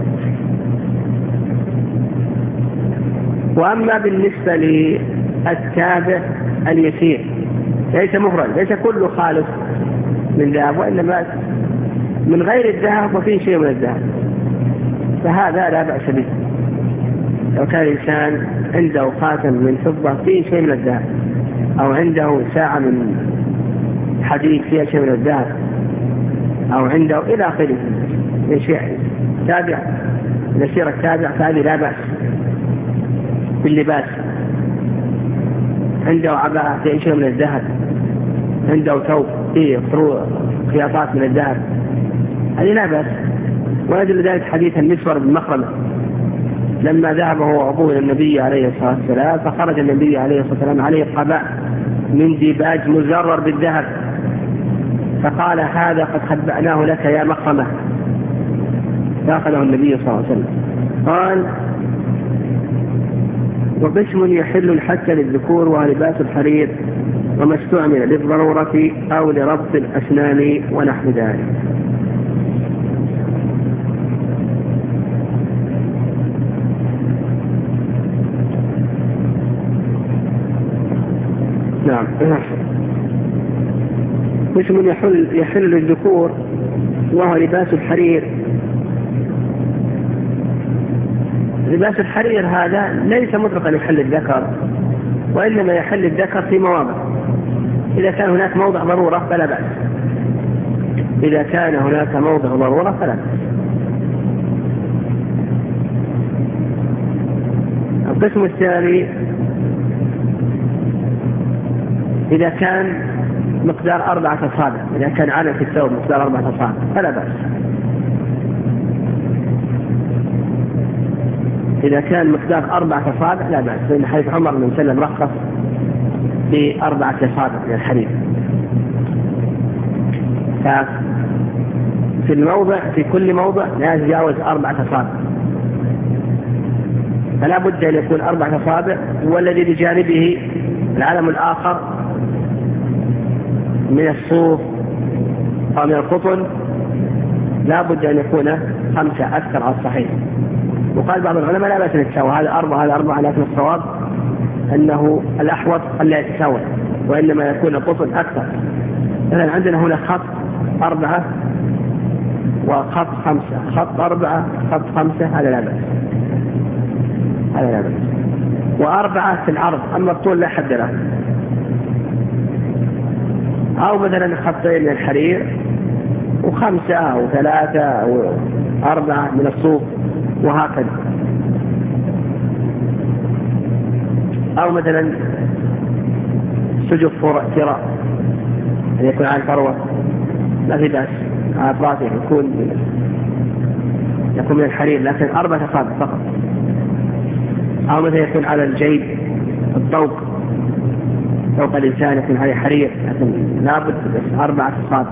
وأما بالنسبة للتابع اليسير ليس مفرد، ليس كله خالص من ذهب، وإنما من غير الذهب وفيه شيء من الذهب، فهذا لا بأس به. لو كان الإنسان عنده خاتم من فضة فيه شيء من الذهب، أو عنده ساعة من حديد فيها شيء من الذهب، أو عنده إلى آخره من شيء تابع يسير التابع، فهذه لا بأس. باللباس عنده عباءة فيه شيء من الذهب، عنده ثوب فيه خياطات من الذهب، هذه لا بأس. ويدل ذلك حديث المسور بن مخرمة لما ذهب هو وأبوه إلى النبي عليه الصلاة والسلام، فخرج النبي عليه الصلاة والسلام عليه قباء من ديباج مزرر بالذهب، فقال هذا قد خبأناه لك يا مخرمة، فأخذه النبي صلى الله عليه وسلم. قال وقسم يحل حتى للذكور ولباس الحرير وما استعمل للضرورة أو لربط الأسنان ونحو ذلك. نعم. قسم يحل, يحل للذكور وهو لباس الحرير. لباس الحرير هذا ليس مطلقا يحل الذكر، وإنما يحل الذكر في مواضع. إذا كان هناك موضع ضرورة فلا بأس، إذا كان هناك موضع ضرورة فلا بأس. القسم الثاني إذا كان مقدار أربعة أصابع، إذا كان على في الثوب مقدار أربعة أصابع فلا بأس. إذا كان مقدار أربعة أصابع لا بأس، لأن حديث عمر بن سلم رخص بأربعة أصابع من الحديد. ففي الموضع في كل موضع لا يتجاوز أربعة أصابع، فلا بد أن يكون أربعة أصابع، والذي بجانبه العلم الآخر من الصوف أو من القطن لا بد أن يكون خمسة أكثر على الصحيح. وقال بعض العلماء لا بأس يتساوى، هذا أربعة هذا أربعة، لكن الصواب أنه الأحوط ألا يتساوى، وإنما يكون القطن أكثر. مثلا عندنا هنا خط أربعة وخط خمسة، خط أربعة خط خمسة، هذا لا بأس، هذا لا بأس. وأربعة في العرض، أما الطول لا حد له. أو مثلا خطين من الحرير وخمسة أو ثلاثة أو أربعة من الصوف وهكذا. أو مثلا سجف تراء أن يكون على الفروة لا في بأس، على أطرافه يكون يكون من الحرير لكن أربعة أصابع فقط. أو مثلا يكون على الجيب الطوق فوق الإنسان يكون عليه حرير لكن لابد بس أربعة أصابع.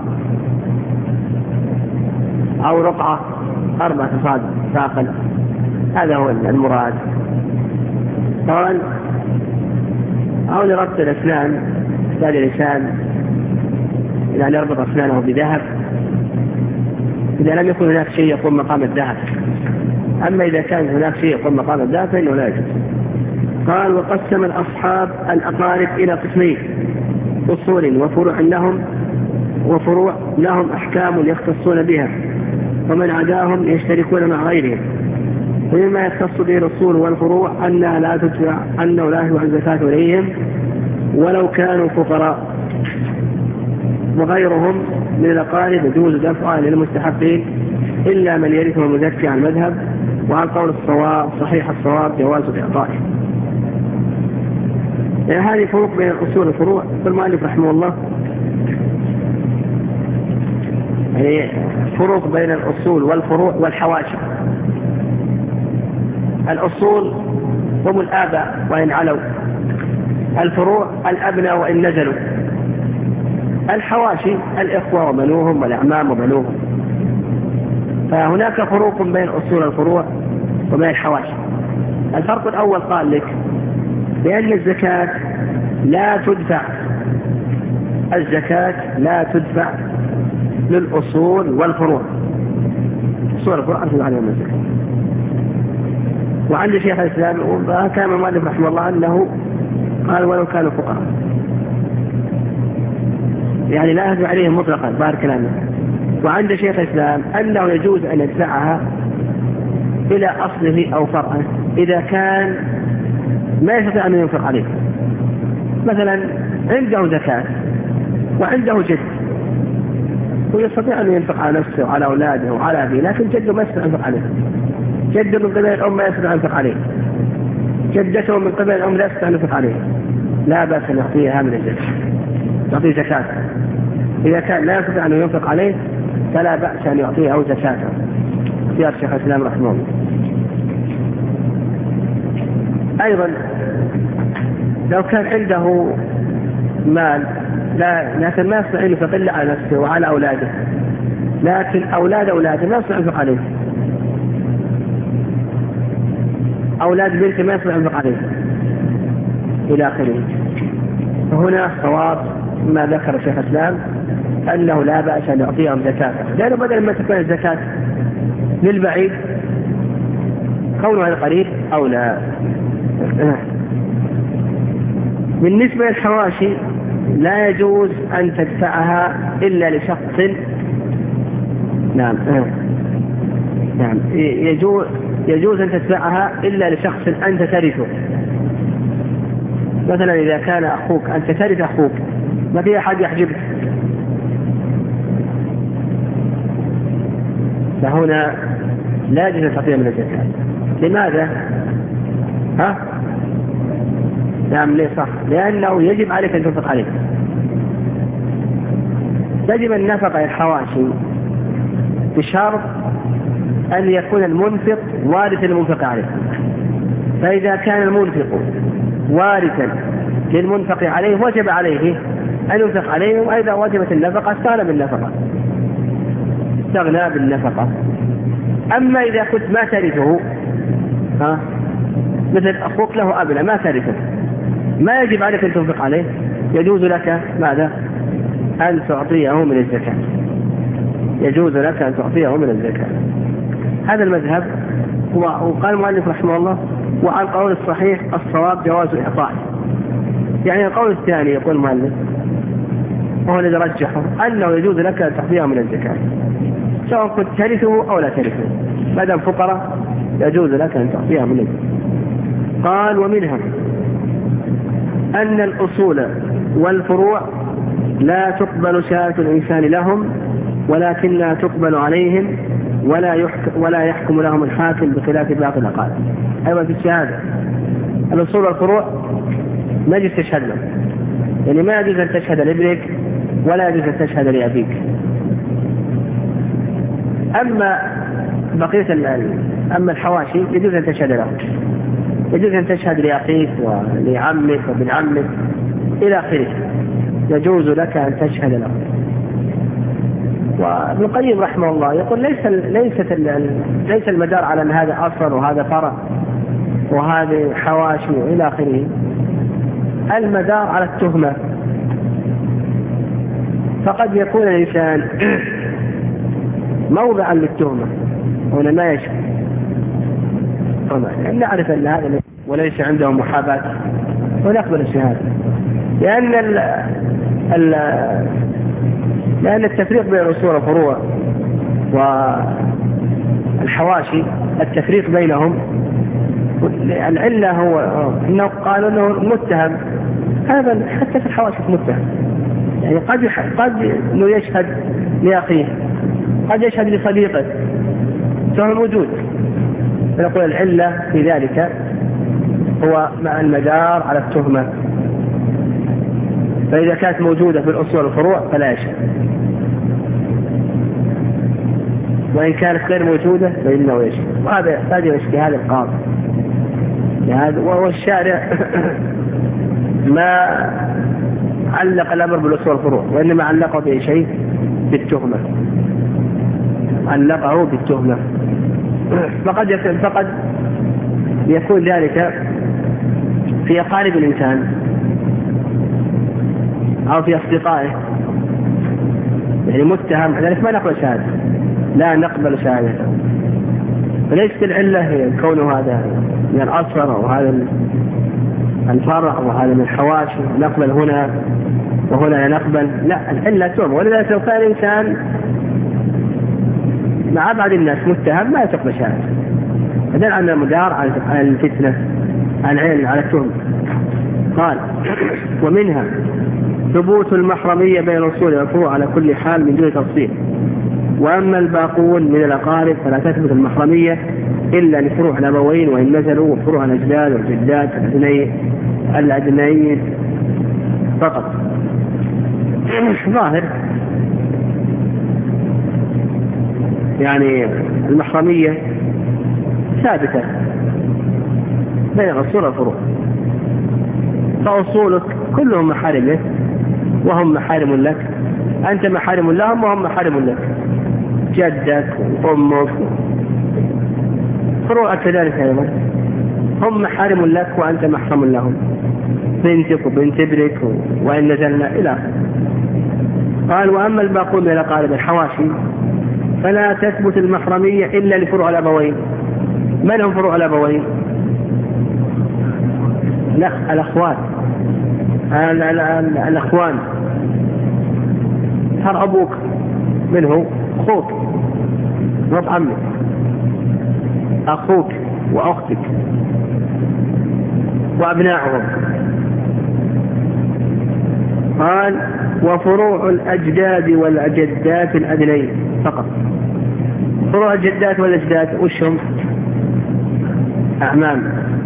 أو رقعة أربعة أصابع ثاقل، هذا هو المراد. طبعا أو لربط الأسنان، يحتاج الإنسان إذا يربط أسنانه بذهب إذا لم يكن هناك شيء يقوم مقام الذهب. أما إذا كان هناك شيء يقوم مقام الذهب فإنه لا يجوز. قال: وقسم الأصحاب الأقارب إلى قسمين: أصول وفروع لهم وفروع لهم أحكام يختصون بها، ومن عداهم يشتركون مع غيرهم. ومما يختص به الأصول والفروع أنها لا تدفع أنه لا يدفع الزكاة إليهم ولو كانوا فقراء، وغيرهم من الأقارب يجوز دفعها للمستحقين إلا من يرثه المزكي عن المذهب، وعن قول الصواب صحيح الصواب جواز إعطائه. يعني هذه فروق بين الأصول والفروع. المؤلف رحمه الله يعني فروق بين الأصول والفروع والحواشي. الأصول هم الآباء وإن علوا، الفروع الأبناء وإن نزلوا، الحواشي الإخوة وبنوهم والأعمام وبنوهم. فهناك فروق بين الأصول والفروع وبين الحواشي. الفرق الأول قال لك بأن الزكاة لا تدفع الزكاة لا تدفع للأصول والفروع. الأصول والفروع أرسل عليهم الزكاة. وعند شيخ الإسلام كان المؤلف رحمه الله أنه قال ولو كانوا فقراء، يعني لا يدفع عليهم مطلقا بارك كلامه. وعند شيخ الإسلام أنه يجوز أن يدفعها إلى أصله أو فرعه إذا كان ما يستطيع أن ينفق عليه. مثلا عنده زكاة وعنده جد ويستطيع أن ينفق على نفسه وعلى أولاده وعلى أبيه، لكن جده ما يستطيع أن ينفق عليه. جده من قبل الأم ما يستطيع أن ينفق عليه، جدته من قبل الأم لا يستطيع أن ينفق عليه، لا بأس أن يعطيها من الزكاة، يعطيه زكاة. إذا كان لا يستطيع أن ينفق عليه فلا بأس أن يعطيه أو زكاة. اختيار شيخ الإسلام رحمه الله. أيضا لو كان عنده مال لا لكن ما يستطيع أن ينفق إلا على نفسه وعلى أولاده، لكن أولاد أولاده ما يستطيع أن ينفق عليه، أولاد بنته ما يستطيع أن ينفق عليه إلى آخره. فهنا صواب ما ذكر شيخ الإسلام أنه لا بأس أن يعطيهم زكاة، لأنه بدل ما تكون الزكاة للبعيد كونها القريب أو لا. بالنسبة للحواشي لا يجوز أن تدفعها إلا لشخص. نعم نعم يجوز يجوز أن تدفعها إلا لشخص أنت ترثه. مثلا إذا كان أخوك أنت ترث أخوك ما في أحد يحجبك، فهنا لا يجوز أن تعطيه من الزكاة. لماذا؟ ها؟ نعم ليه صح؟ لأنه يجب عليك أن تنفق عليه. تجب النفقة الحواشي بشرط أن يكون المنفق وارثا للمنفق عليه. فإذا كان المنفق وارثا للمنفق عليه وجب عليه أن ينفق عليه، وإذا وجبت النفقة استغنى بالنفقة استغنى بالنفقة. أما إذا كنت ما ترثه، ها مثل أخوك له أبناء ما ترثه، ما يجب عليك أن تنفق عليه، يجوز لك ماذا؟ أن تعطيه من الزكاة، يجوز لك أن تعطيه من الزكاة. هذا المذهب. وقال المؤلف رحمه الله وعن قول الصحيح الصواب جواز إعطائه. يعني القول الثاني يقول المؤلف وهو الذي رجحه أنه يجوز لك أن تعطيه من الزكاة سواء كنت ترثه أو لا ترثه، ما دام فقراء يجوز لك أن تعطيه من الزكاة. قال ومنها أن الأصول والفروع لا تقبل شهادة الإنسان لهم ولكنها تقبل عليهم ولا يحكم, ولا يحكم لهم الحاكم بخلاف باقي الأقارب. أيضا في الشهادة الأصول والفروع ما يجوز تشهد له، يعني ما يجوز أن تشهد لابنك ولا يجوز أن تشهد لأبيك. أما بقية أما الحواشي يجوز أن تشهد له، يجوز أن تشهد لأخيك ولعمك وابن عمك إلى آخره، يجوز لك أن تشهد له. وابن القيم رحمه الله يقول ليس ليست ليس المدار على أن هذا أصل وهذا فرع وهذه حواشي وإلى آخره، المدار على التهمة. فقد يكون الإنسان موضعا للتهمة هنا ما يشهد، يعني نعرف أن هذا وليس عنده محاباة ونقبل الشهادة، لأن ال ال لأن التفريق بين الأصول والفروع والحواشي التفريق بينهم العلة هو أنه قالوا أنه متهم، هذا حتى في الحواشي متهم، يعني قد قد إنه يشهد لأخيه، قد يشهد لصديقه، فهو موجود. فنقول العلة في ذلك هو مع المدار على التهمة، فإذا كانت موجودة في الأصول والفروع فلا يشهد، وإن كانت غير موجودة فإنه يشهد. وهذا هذا اجتهاد القاضي، والشارع ما علق الأمر بالأصول والفروع، وإنما علقه بشيء بالتهمة، علقه بالتهمة. فقد يكون فقد يكون ذلك في أقارب الإنسان أو في أصدقائه، يعني متهم، لذلك ما نقبل شهادة، لا نقبل شهادة. فليست العلة هي كونه هذا من الأصغر أو هذا الفرع أو هذا من الحواشي نقبل هنا وهنا لا نقبل، لا، العلة تهم. ولذلك لو كان الإنسان مع بعض الناس متهم ما تقبل شهادة، هذا عن المدار على الفتنة، على العلم، على التهم. قال: ومنها ثبوت المحرمية بين الأصول والفروع على كل حال من دون تفصيل. وأما الباقون من الأقارب فلا تثبت المحرمية إلا لفروع الأبوين وإن نزلوا، وفروع الأجداد والجدات الأدنيين فقط. ظاهر يعني المحرمية ثابتة بين الأصول والفروع، فأصولك كلهم محارم لك وهم محارم لك، أنت محارم لهم وهم محارم لك، جدك وأمك، فروعك كذلك أيضا هم محارم لك وأنت محرم لهم، بنتك وبنت ابنك وإن نزلنا إلى. قال: وأما الباقون من الأقارب الحواشي فلا تثبت المحرمية إلا لفروع الأبوين. من هم فروع الأبوين؟ لا، الأخوات، الأخوان. صار أبوك منه أخوك رب عمك، أخوك وأختك وأبنائهم. قال: وفروع الأجداد والجدات الأدنين فقط. فروع الجدات والأجداد وش هم؟ أعمام،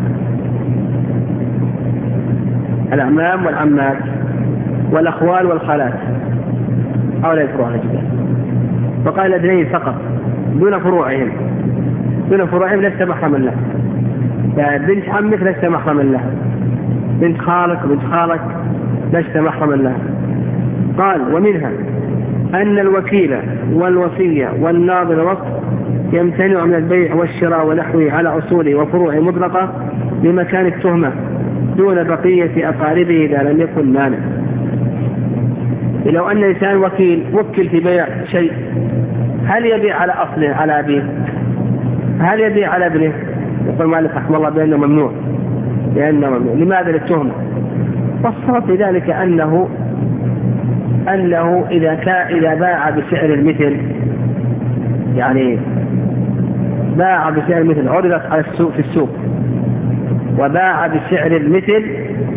الأعمام والعمات والأخوال والخالات، هؤلاء فروع الأجداد. وقال الأدنين فقط دون فروعهم، دون فروعهم لست محرما له، يعني بنت عمك لست محرما له، بنت خالك وبنت خالك لست محرما له. قال: ومنها أن الوكيل والوصية والناظر وقت يمتنع من البيع والشراء ونحوه على أصوله وفروعه مطلقة بمكان التهمة دون بقية أقاربه إذا لم يكن مانع. لو أن إنسان وكيل وكل في بيع شيء، هل يبيع على أصله على أبيه؟ هل يبيع على ابنه؟ يقول مالك رحمه الله بأنه ممنوع، لأنه ممنوع. لماذا؟ للتهمة. والصواب في ذلك أنه أنه إذا كان إذا باع بسعر المثل، يعني باع بسعر المثل عرضت على السوق في السوق وباع بسعر المثل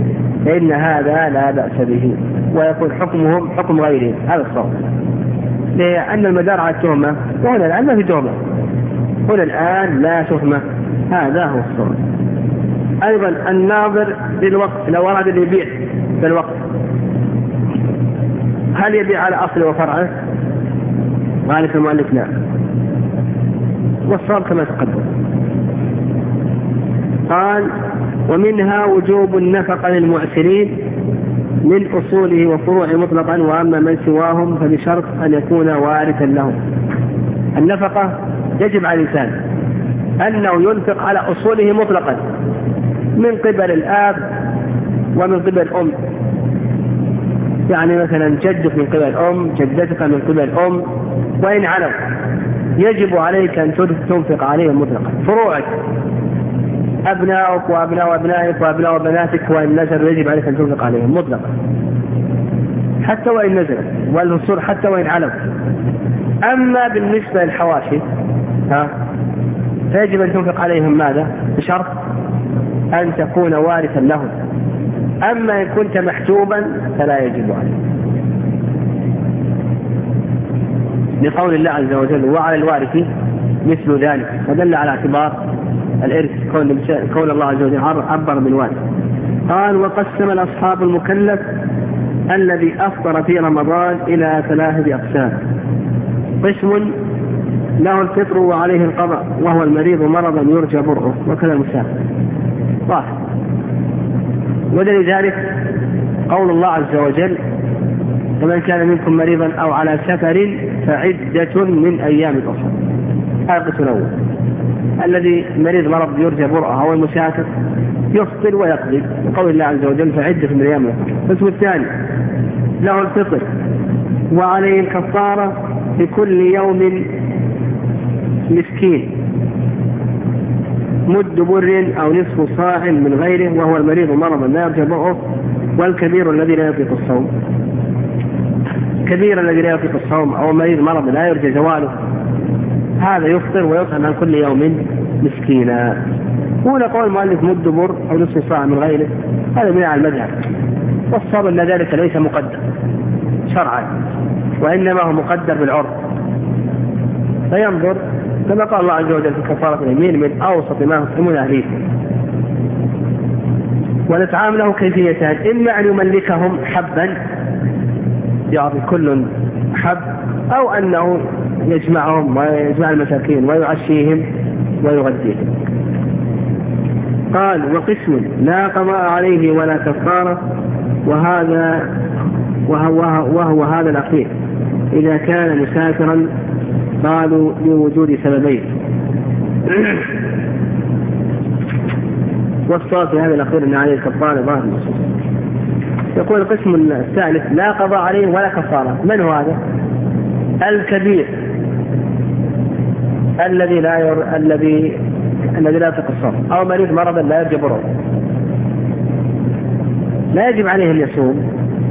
فإن هذا لا بأس به، ويكون حكمهم حكم غيرهم. هذا الصواب، لأن المدار على التهمة، وهنا الآن ما في تهمة، هنا الآن لا تهمة، هذا هو الصواب. أيضا الناظر للوقت لو أراد أن يبيع بالوقت، هل يبيع على أصل وفرعه؟ مالك المؤلف لا، والصواب كما تقدم. قال: ومنها وجوب النفقة للمعسرين من أصوله وفروعه مطلقا، وأما من سواهم فبشرط أن يكون وارثا لهم. النفقة يجب على الإنسان أنه ينفق على أصوله مطلقا من قبل الآب ومن قبل الأم، يعني مثلا جدك من قبل الأم، جدتك من قبل الأم، وإن علوا يجب عليك أن تنفق عليهم مطلقا. فروعك أبنائك وأبناء أبنائك وأبناء بناتك وإن نزلوا يجب عليك أن تنفق عليهم مطلقا حتى وإن نزلوا، والأصول حتى وإن علوا. أما بالنسبة للحواشي ها فيجب أن تنفق عليهم ماذا؟ بشرط أن تكون وارثا لهم. أما إن كنت محجوبا فلا يجب عليك، لقول الله عز وجل: وعلى الوارث مثل ذلك، فدل على اعتبار الإرث كون, كون الله عز وجل عبر بالوارث. قال: وقسم الأصحاب المكلف الذي أفطر في رمضان إلى ثلاثة أقسام: قسم له الفطر وعليه القضاء وهو المريض مرضا يرجى برؤه، وكذا المسافر. واحد. ولذلك قول الله عز وجل: فمن كان منكم مريضا أو على سفر فعدة من أيام أخرى. هذا القسم الأول، الذي مريض مرض يرجى برؤه أو المسافر يفطر ويقضي، وقول الله عز وجل: فعدة من أيام أخرى. القسم الثاني له الفطر وعليه الكفارة في كل يوم مسكين مد بر أو نصف صاع من غيره، وهو المريض مرضا لا يرجى برؤه، والكبير الذي لا يطيق الصوم. كبير الذي لا يطيق الصوم أو مريض مرض لا يرجى زواله، هذا يفطر ويطعم عن كل يوم مسكينا. هنا قول المؤلف مد بر أو نصف صاع من غيره، هذا من على المذهب، والصواب أن ذلك ليس مقدر شرعا، وإنما هو مقدر بالعرف، فينظر كما قال الله عز وجل في كفارة اليمين: من أوسط ما يطعمون أهليكم. والإطعام له كيفيتان: إما أن يملكهم حبا يعطي كل حب، أو أنه يجمعهم ويجمع المساكين ويعشيهم ويغذيهم. قال: وقسم لا قضاء عليه ولا كفارة، وهذا وهو, وهو هذا الأخير إذا كان مسافرا، قالوا لوجود سببين. والصواب في هذا الأخير أن عليه الكفارة ظاهر النصوص. يقول القسم الثالث لا قضاء عليه ولا كفارة. من هو هذا؟ الكبير الذي لا ير... الذي الذي لا يطيق الصوم، أو مريض مرضا لا يرجى برؤه، لا يجب عليه أن يصوم،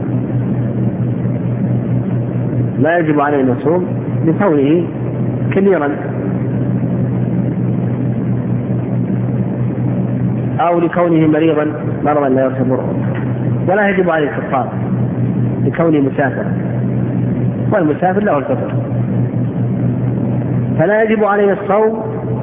لا يجب عليه أن يصوم لكونه كبيرا، أو لكونه مريضا مرضا لا يرجى برؤه، ولا يجب عليه الكفارة لكونه مسافر، والمسافر له الفطر، فلا يجب عليه الصوم،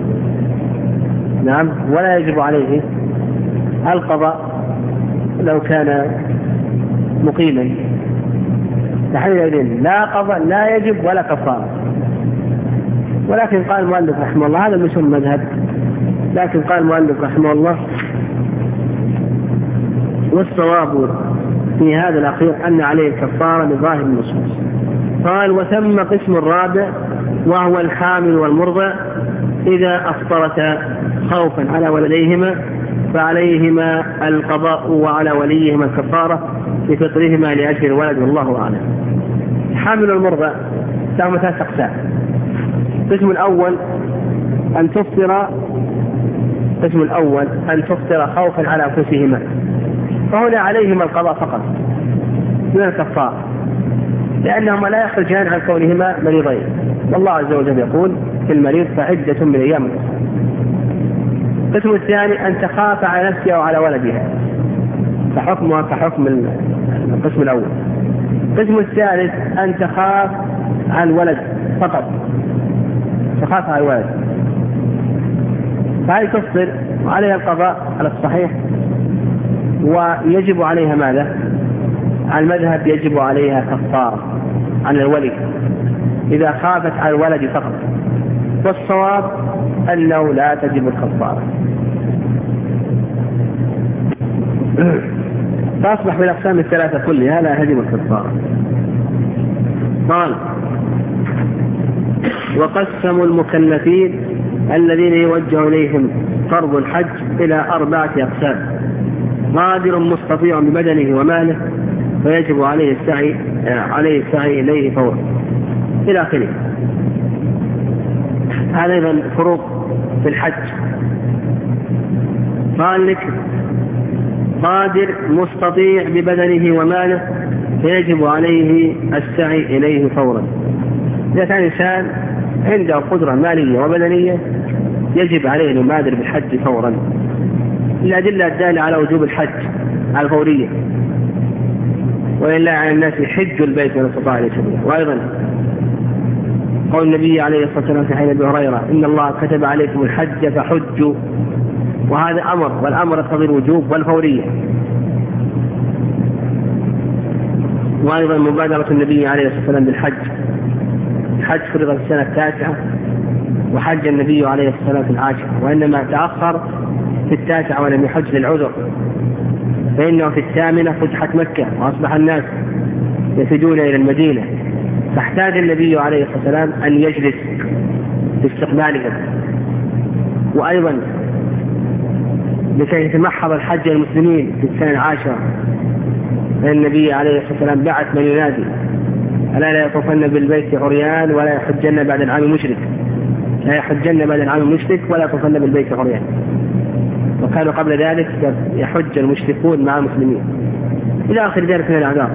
نعم، ولا يجب عليه القضاء لو كان مقيما. حينئذ لا قضاء لا يجب ولا كفارة. ولكن قال المؤلف رحمه الله، هذا مش المذهب، لكن قال المؤلف رحمه الله: والصواب في هذا الأخير أن عليه الكفارة لظاهر النصوص. قال: وثم قسم الرابع وهو الحامل والمرضع إذا أفطرتا خوفا على ولديهما فعليهما القضاء وعلى وليهما الكفارة لفطرهما لأجل الولد، والله أعلم. الحامل والمرضع لهم ثلاث أقسام. القسم الأول أن تفطر القسم الأول أن تفطر خوفا على أنفسهما، فهنا عليهما القضاء فقط من الكفارة، لأنهما لا يخرجان عن كونهما مريضين، والله عز وجل يقول: في المريض فعدة من أيام أخرى. القسم الثاني أن تخاف على نفسها وعلى ولدها، فحكمها كحكم القسم الأول. القسم الثالث أن تخاف عن ولد فقط، تخاف عن ولد، فهي تفطر وعليها القضاء على الصحيح، ويجب عليها ماذا؟ على المذهب يجب عليها كفارة عن الولي إذا خافت عن الولد فقط، والصواب أنه لا تجب الكفارة. فأصبح بالأقسام الثلاثة كلها لا تجب الكفارة. قال: وقسموا المكلفين الذين يوجه إليهم فرض الحج إلى أربعة أقسام: قادر مستطيع ببدنه وماله فيجب عليه السعي عليه السعي إليه فورا إلى آخره. هذا أيضا فروق في الحج. قال لك: قادر مستطيع ببدنه وماله فيجب عليه السعي إليه فورا. إذا كان إنسان عنده قدرة مالية وبدنية يجب عليه أن يبادر بالحج فورا. الأدلة الدالة على وجوب الحج على الفورية، ولله على الناس حج البيت من استطاع إليه سبيلا. وأيضا قول النبي عليه الصلاة والسلام في حديث أبي هريرة: إن الله كتب عليكم الحج فحجوا، وهذا أمر، والأمر يقتضي الوجوب والفورية. وأيضا مبادرة النبي عليه الصلاة والسلام بالحج، الحج فرض في السنة التاسعة وحج النبي عليه الصلاة والسلام في العاشرة، وإنما تأخر في التاسعة ولم يحج للعذر، فإنه في الثامنة فتحت مكة وأصبح الناس يفدون إلى المدينة، فاحتاج النبي عليه الصلاة والسلام أن يجلس في استقبالهم. وأيضا لكي يتمحض الحج المسلمين في السنة العاشرة النبي عليه الصلاة والسلام بعث من ينادي: ألا لا يطوفن بالبيت عريان ولا يحجن بعد العام مشرك، لا يحجن بعد العام مشرك ولا يطوفن بالبيت عريان. وكانوا قبل ذلك يحج المشركون مع المسلمين إلى آخر ذلك من الأعذار.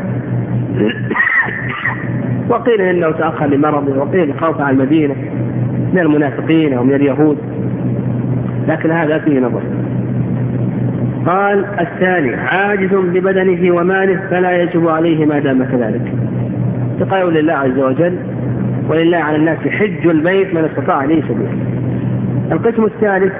وقيل إنه تأخر لمرض، وقيل خوف على المدينة من المنافقين ومن اليهود، لكن هذا فيه نظر. قال: الثاني عاجز ببدنه وماله فلا يجب عليه ما دام كذلك، تقول لله عز وجل: ولله على الناس حج البيت من استطاع إليه سبيلا. القسم الثالث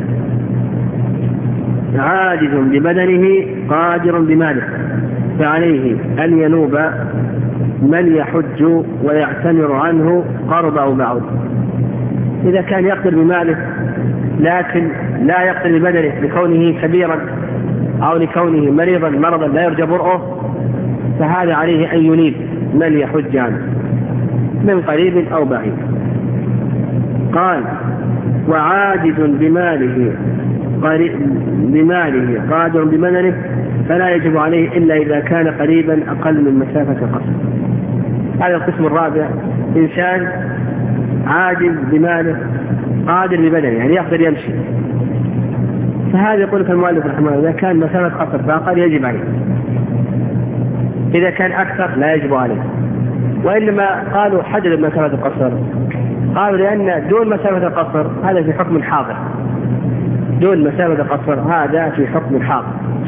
عاجز ببدنه قادر بماله فعليه أن ينوب من يحج ويعتمر عنه قرض أو بعض. إذا كان يقدر بماله لكن لا يقدر ببدنه لكونه كبيرا أو لكونه مريضا مرضا لا يرجى برؤه، فهذا عليه أن ينيب من يحج عنه من قريب أو بعيد. قال: وعاجز بماله بماله قادر بمدنه فلا يجب عليه إلا إذا كان قريبا أقل من مسافة القصر. هذا القسم الرابع: إنسان عاجز بماله قادر ببدنه، يعني يقدر يمشي، فهذا يقول لك المؤلف رحمه الله: إذا كان مسافة قصر فأقل يجب عليه، إذا كان أكثر لا يجب عليه. وإنما قالوا حدد مسافة القصر، قالوا لأن دون مسافة القصر هذا في حكم حاضر، دون مسافة القصر هذا في حكم حاضر.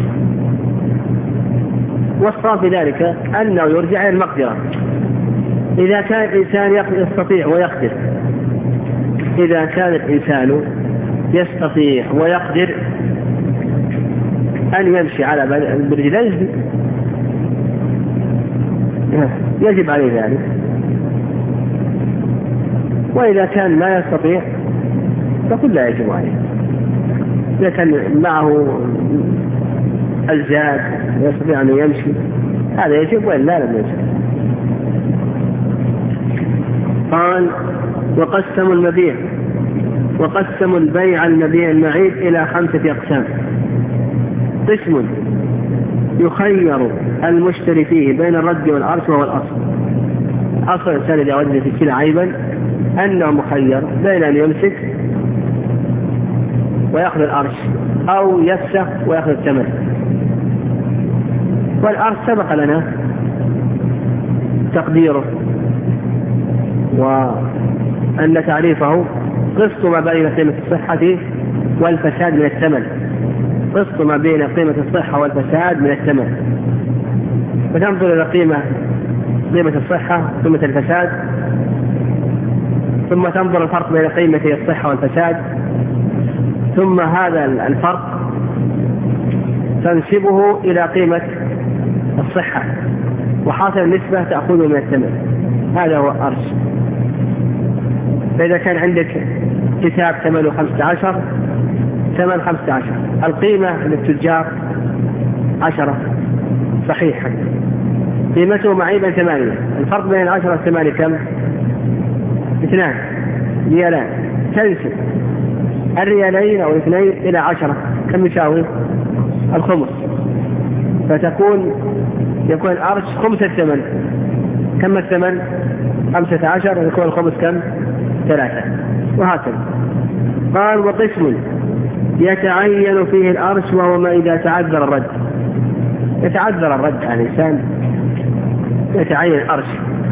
والصواب في ذلك أنه يرجع إلى المقدرة. إذا كان الإنسان يستطيع ويقدر إذا كان الإنسان يستطيع ويقدر أن يمشي على برجليه يجب عليه ذلك. وإذا كان ما يستطيع فقل لا يجب عليه. إذا كان معه الزاد يستطيع أن يمشي هذا يجب، وإلا لم يجب. قال: وقسموا المبيع وقسموا البيع المبيع المعيب إلى خمسة أقسام: قسم يخير المشتري فيه بين الرد والعرش وهو الأصل. أصل الإنسان إذا وجد في السلع عيبا أنه مخير بين أن يمسك ويأخذ الأرش أو يفسخ ويأخذ الثمن. والأرش سبق لنا تقديره وأن تعريفه قسط ما بين قيمة الصحة والفساد من الثمن، قسط ما بين قيمة الصحة والفساد من الثمن. فتنظر إلى قيمة قيمة الصحة قيمة الفساد، ثم تنظر الفرق بين قيمة الصحة والفساد، ثم هذا الفرق تنسبه إلى قيمة الصحة، وحاصل النسبة تأخذه من الثمن. هذا هو أرش. فإذا كان عندك كتاب ثمنه خمسة عشر، ثمن خمسة عشر، القيمة للتجار عشرة صحيحة، قيمته معيبا ثمانية، الفرق بين العشرة والثمانية كم؟ اثنان ريالان، تنسب الريالين أو الاثنين إلى عشرة، كم يساوي؟ الخمس، فتكون يكون الأرش خمس الثمن. كم الثمن؟ خمسة عشر، ويكون الخمس كم؟ ثلاثة، وهكذا. قال وقسم يتعين فيه الأرش وهو ما إذا تعذر الرد. يتعذر الرد على الإنسان يتعين الأرش،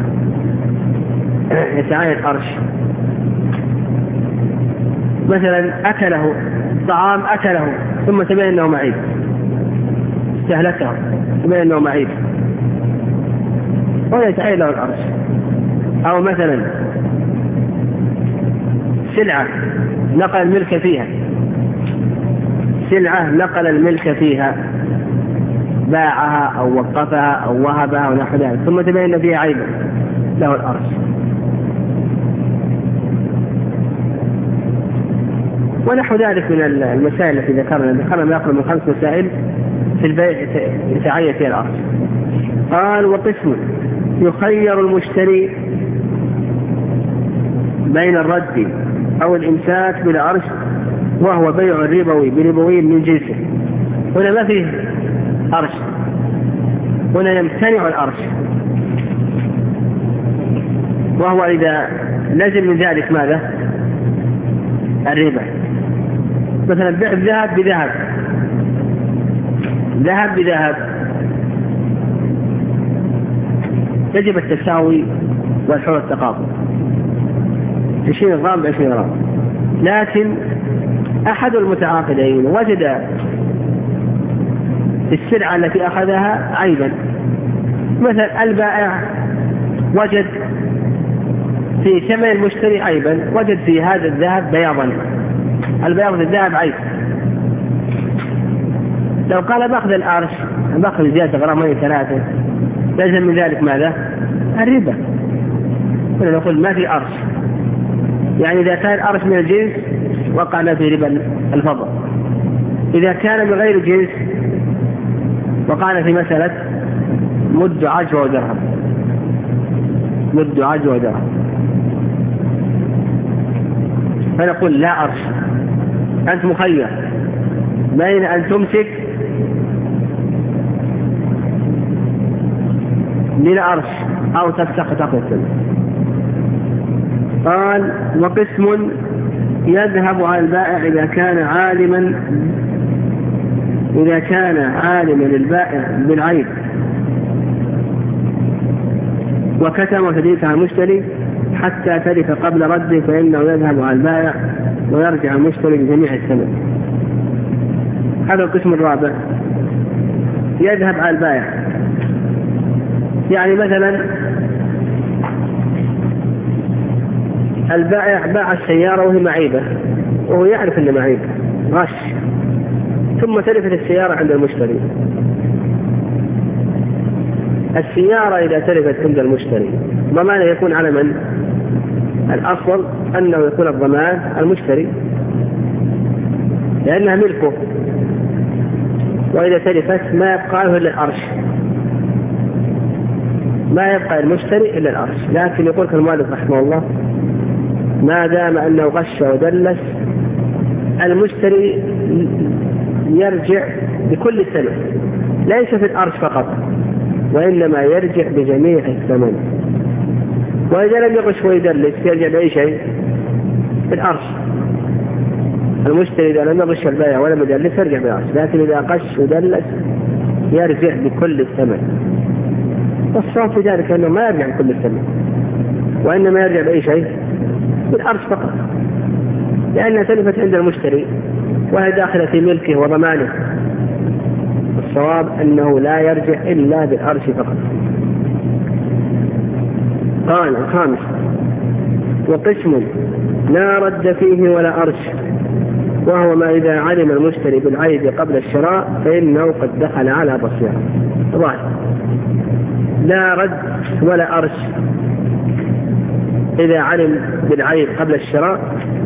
يتعين الأرش. مثلا أكله طعام، أكله ثم تبين أنه معيب، استهلكه تبين أنه معيب، ولا يتعين له الأرش. أو مثلا سلعة نقل الملك فيها، سلعة نقل الملك فيها، باعها أو وقفها أو وهبها أو نحو ذلك، ثم تبين فيها عيبا، له الأرش. ونحو ذلك من المسائل التي ذكرنا ذكرنا ما يقرب من خمس مسائل في البيع يتعين فيها الأرش. قال وقسم يخير المشتري بين الرد أو الإمساك بالأرش وهو بيع الربوي بربوي من جنسه. هنا ما فيه أرش، هنا يمتنع الأرش، وهو إذا لازم من ذلك ماذا؟ الربا. مثلا بيع الذهب بذهب، ذهب بذهب، يجب التساوي والحر التقابل، عشرين غرام بعشرين غرام. لكن أحد المتعاقدين وجد السلعة التي أخذها عيبا، مثلا البائع وجد في ثمن المشتري عيبا، وجد في هذا الذهب بياضا، البياض في الذهب عيب. لو قال باخذ الأرش، باخذ زيادة غرامين ثلاثة، لازم من ذلك ماذا؟ الربا. هنا نقول ما في أرش، يعني إذا كان الأرش من الجنس وقعنا في ربا الفضل، إذا كان من غير الجنس وقعنا في مسألة مد عجوة ودرهم، مد عجوة ودرهم، فنقول لا أرش، أنت مخير بين أن تمسك للأرش أو تفسخ تقسم. قال وقسم يذهب على البائع إذا كان عالما إذا كان عالما للبائع بالعيب وكتم تدليس على المشتري حتى تلف قبل رده، فإنه يذهب على البائع ويرجع المشتري بجميع الثمن. هذا القسم الرابع، يذهب على البائع، يعني مثلا البائع باع السيارة وهي معيبة وهو يعرف أنها معيبة، غش، ثم تلفت السيارة عند المشتري. السيارة إذا تلفت عند المشتري ضمان يكون على من؟ الأصل أنه يكون الضمان المشتري لأنها ملكه، وإذا تلفت ما يبقى له إلا الأرش، ما يبقى المشتري إلا الأرش. لكن يقول المؤلف رحمه الله ما دام أنه غش ودلس المشتري يرجع بكل سنة، ليس في الأرش فقط وإنما يرجع بجميع الثمن. وإذا لم يغش ويدلس يرجع بأي شيء؟ في الأرش. المشتري إذا لم يغش البائع ولم يدلس يرجع بالأرش، لكن إذا غش ودلس يرجع بكل الثمن. والصواب في ذلك أنه ما يرجع بكل الثمن وإنما يرجع بأي شيء؟ بالأرش فقط، لأنها تلفت عند المشتري وهي داخلة في ملكه وضمانه. الصواب أنه لا يرجع إلا بالأرش فقط. قال الخامس: وقسم لا رد فيه ولا أرش، وهو ما إذا علم المشتري بالعيب قبل الشراء فإنه قد دخل على بصيرة. ظاهر لا رد ولا أرش إذا علم بالعيب قبل الشراء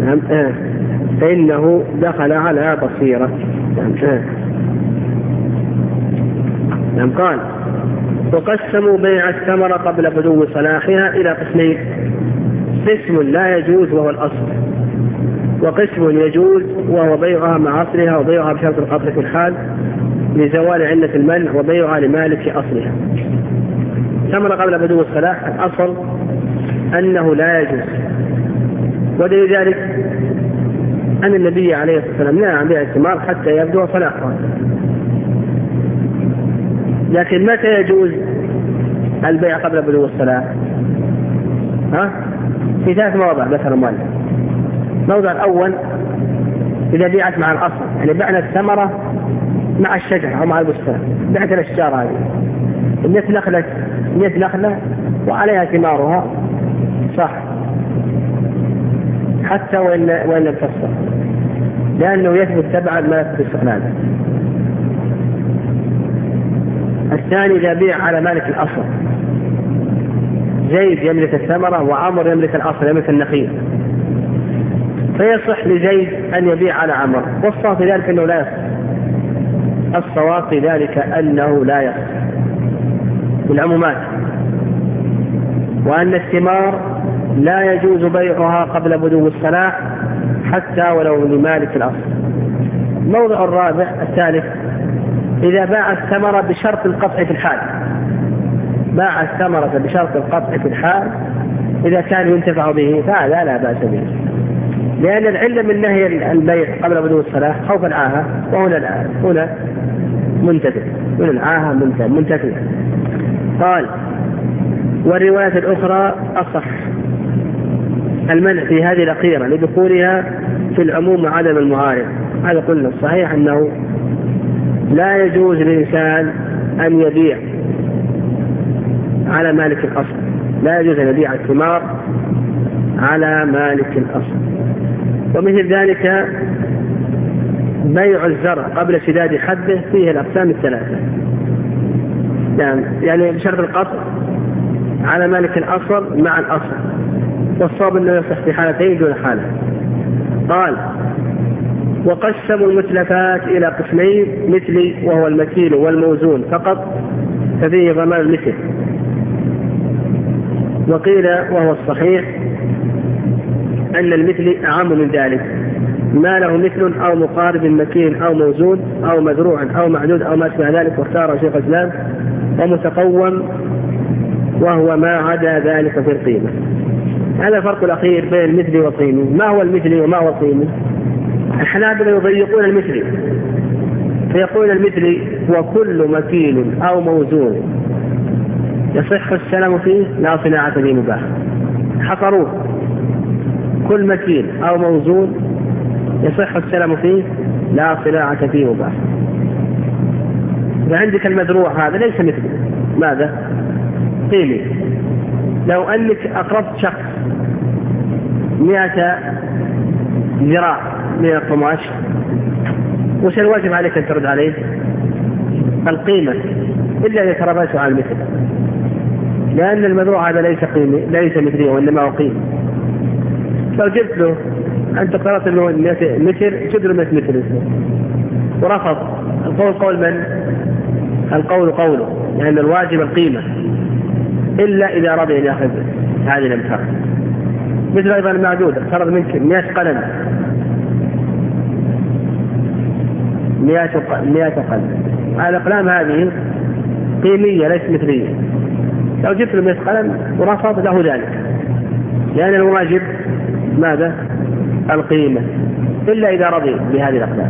فإنه دخل على بصيرة. نعم. قال: وقسموا بيع الثمرة قبل بدو صلاحها إلى قسمين: قسم لا يجوز وهو الأصل، وقسم يجوز وهو بيعها مع أصلها وبيعها بشرط القطع في الحال لزوال علة المنع وبيعها لمالك أصلها. ثمرة قبل بدو الصلاح الأصل أنه لا يجوز، ودليل ذلك أن النبي عليه الصلاة والسلام نهى عن بيع الثمار حتى يبدو صلاحها. لكن متى يجوز البيع قبل بدو الصلاح؟ ها؟ في ثلاث مواضع ذكر المؤلف. الموضع الأول إذا بيعت مع الأصل، يعني بعنا الثمرة مع الشجرة أو مع البستان، بعت الأشجار هذه مئة نخلة مئة نخلة وعليها ثمارها صح حتى وإن وإن لم تصل، لأنه يثبت تبعا ما يثبت استقلالا. الثاني إذا بيع على مالك الأصل، زيد يملك الثمرة وعمر يملك الأصل يملك النخيل، فيصح لزيد أن يبيع على عمر، والصواب في ذلك أنه لا يصح. الصواب في ذلك أنه لا يصح بالعمومات، وأن الثمار لا يجوز بيعها قبل بدو الصلاح حتى ولو لمالك الأصل. الموضع الرابع الثالث إذا باع الثمرة بشرط القطع في الحال، باع الثمرة بشرط القطع في الحال إذا كان ينتفع به فهذا لا بأس به، لأن العلة من نهي البيع قبل بدو الصلاح خوف العاهة، وهنا هنا منتفع، هنا العاهة منتفع. قال: والرواية الأخرى أصح المنع في هذه الأخيرة لدخولها في العموم وعدم المعارض. هذا قلنا الصحيح أنه لا يجوز للإنسان أن يبيع على مالك الأصل، لا يجوز أن يبيع الثمار على مالك الأصل. ومثل ذلك بيع الزرع قبل سداد حده فيه الأقسام الثلاثة، يعني, يعني بشرط القطع على مالك الأصل مع الأصل، والصواب أنه يصح في حالتين دون حالة. قال: وقسموا المتلفات إلى قسمين: مثلي وهو المكيل والموزون فقط ففيه ضمان المثل، وقيل وهو الصحيح أن المثل أعم من ذلك، ما له مثل أو مقارب مكين أو موزون أو مزروع أو معدود أو ما شابه ذلك، واختار شيخ الإسلام ومتقوم وهو ما عدا ذلك في القيمة. هذا الفرق الأخير بين المثل والقيمة. ما هو المثل وما هو القيمة؟ الحنابلة يضيقون المثل فيقول المثل هو كل مكيل أو موزون يصح السلام فيه لا صناعة به مباح. حصروه كل مكيل أو موزون يصح السلام فيه لا صناعة فيه مباح. وعندك المزروع هذا ليس مثله، ماذا؟ قيمة. لو أنك أقرضت شخص مئة ذراع من القماش، وش الواجب عليك أن ترد عليه؟ القيمة، إلا إذا تربيته على المثل، لأن المزروع هذا ليس قيمة ليس مثلي وإنما هو قيمة. لو جبت له أنت قررت له مثل جبت له مثل مثل ورفض، القول قول من؟ القول قوله، لأن الواجب القيمة إلا إذا رضي أن يأخذ هذه الأمثال. مثل أيضا المعدود، اقترض منك مئة قلم مئة قلم، الأقلام هذه قيمية ليس مثلية. لو جبت له مئة قلم ورفض له ذلك، لأن الواجب ماذا؟ القيمة، إلا إذا رضي بهذه الأقلام.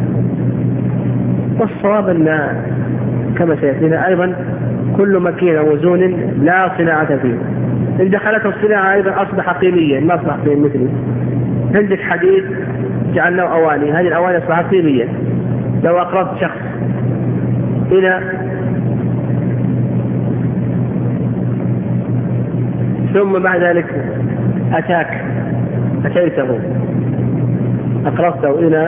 والصواب أن كما سيأتينا أيضا كل مكين وزون لا صناعة فيه. إن دخلت الصناعة أيضا أصبح قيميا ما أصبح قيم مثلي. عندك حديد جعلناه أواني، هذه الأواني أصبحت قيميا. لو أقرضت شخص إلى ثم بعد ذلك أتاك أتيته أقربته إلى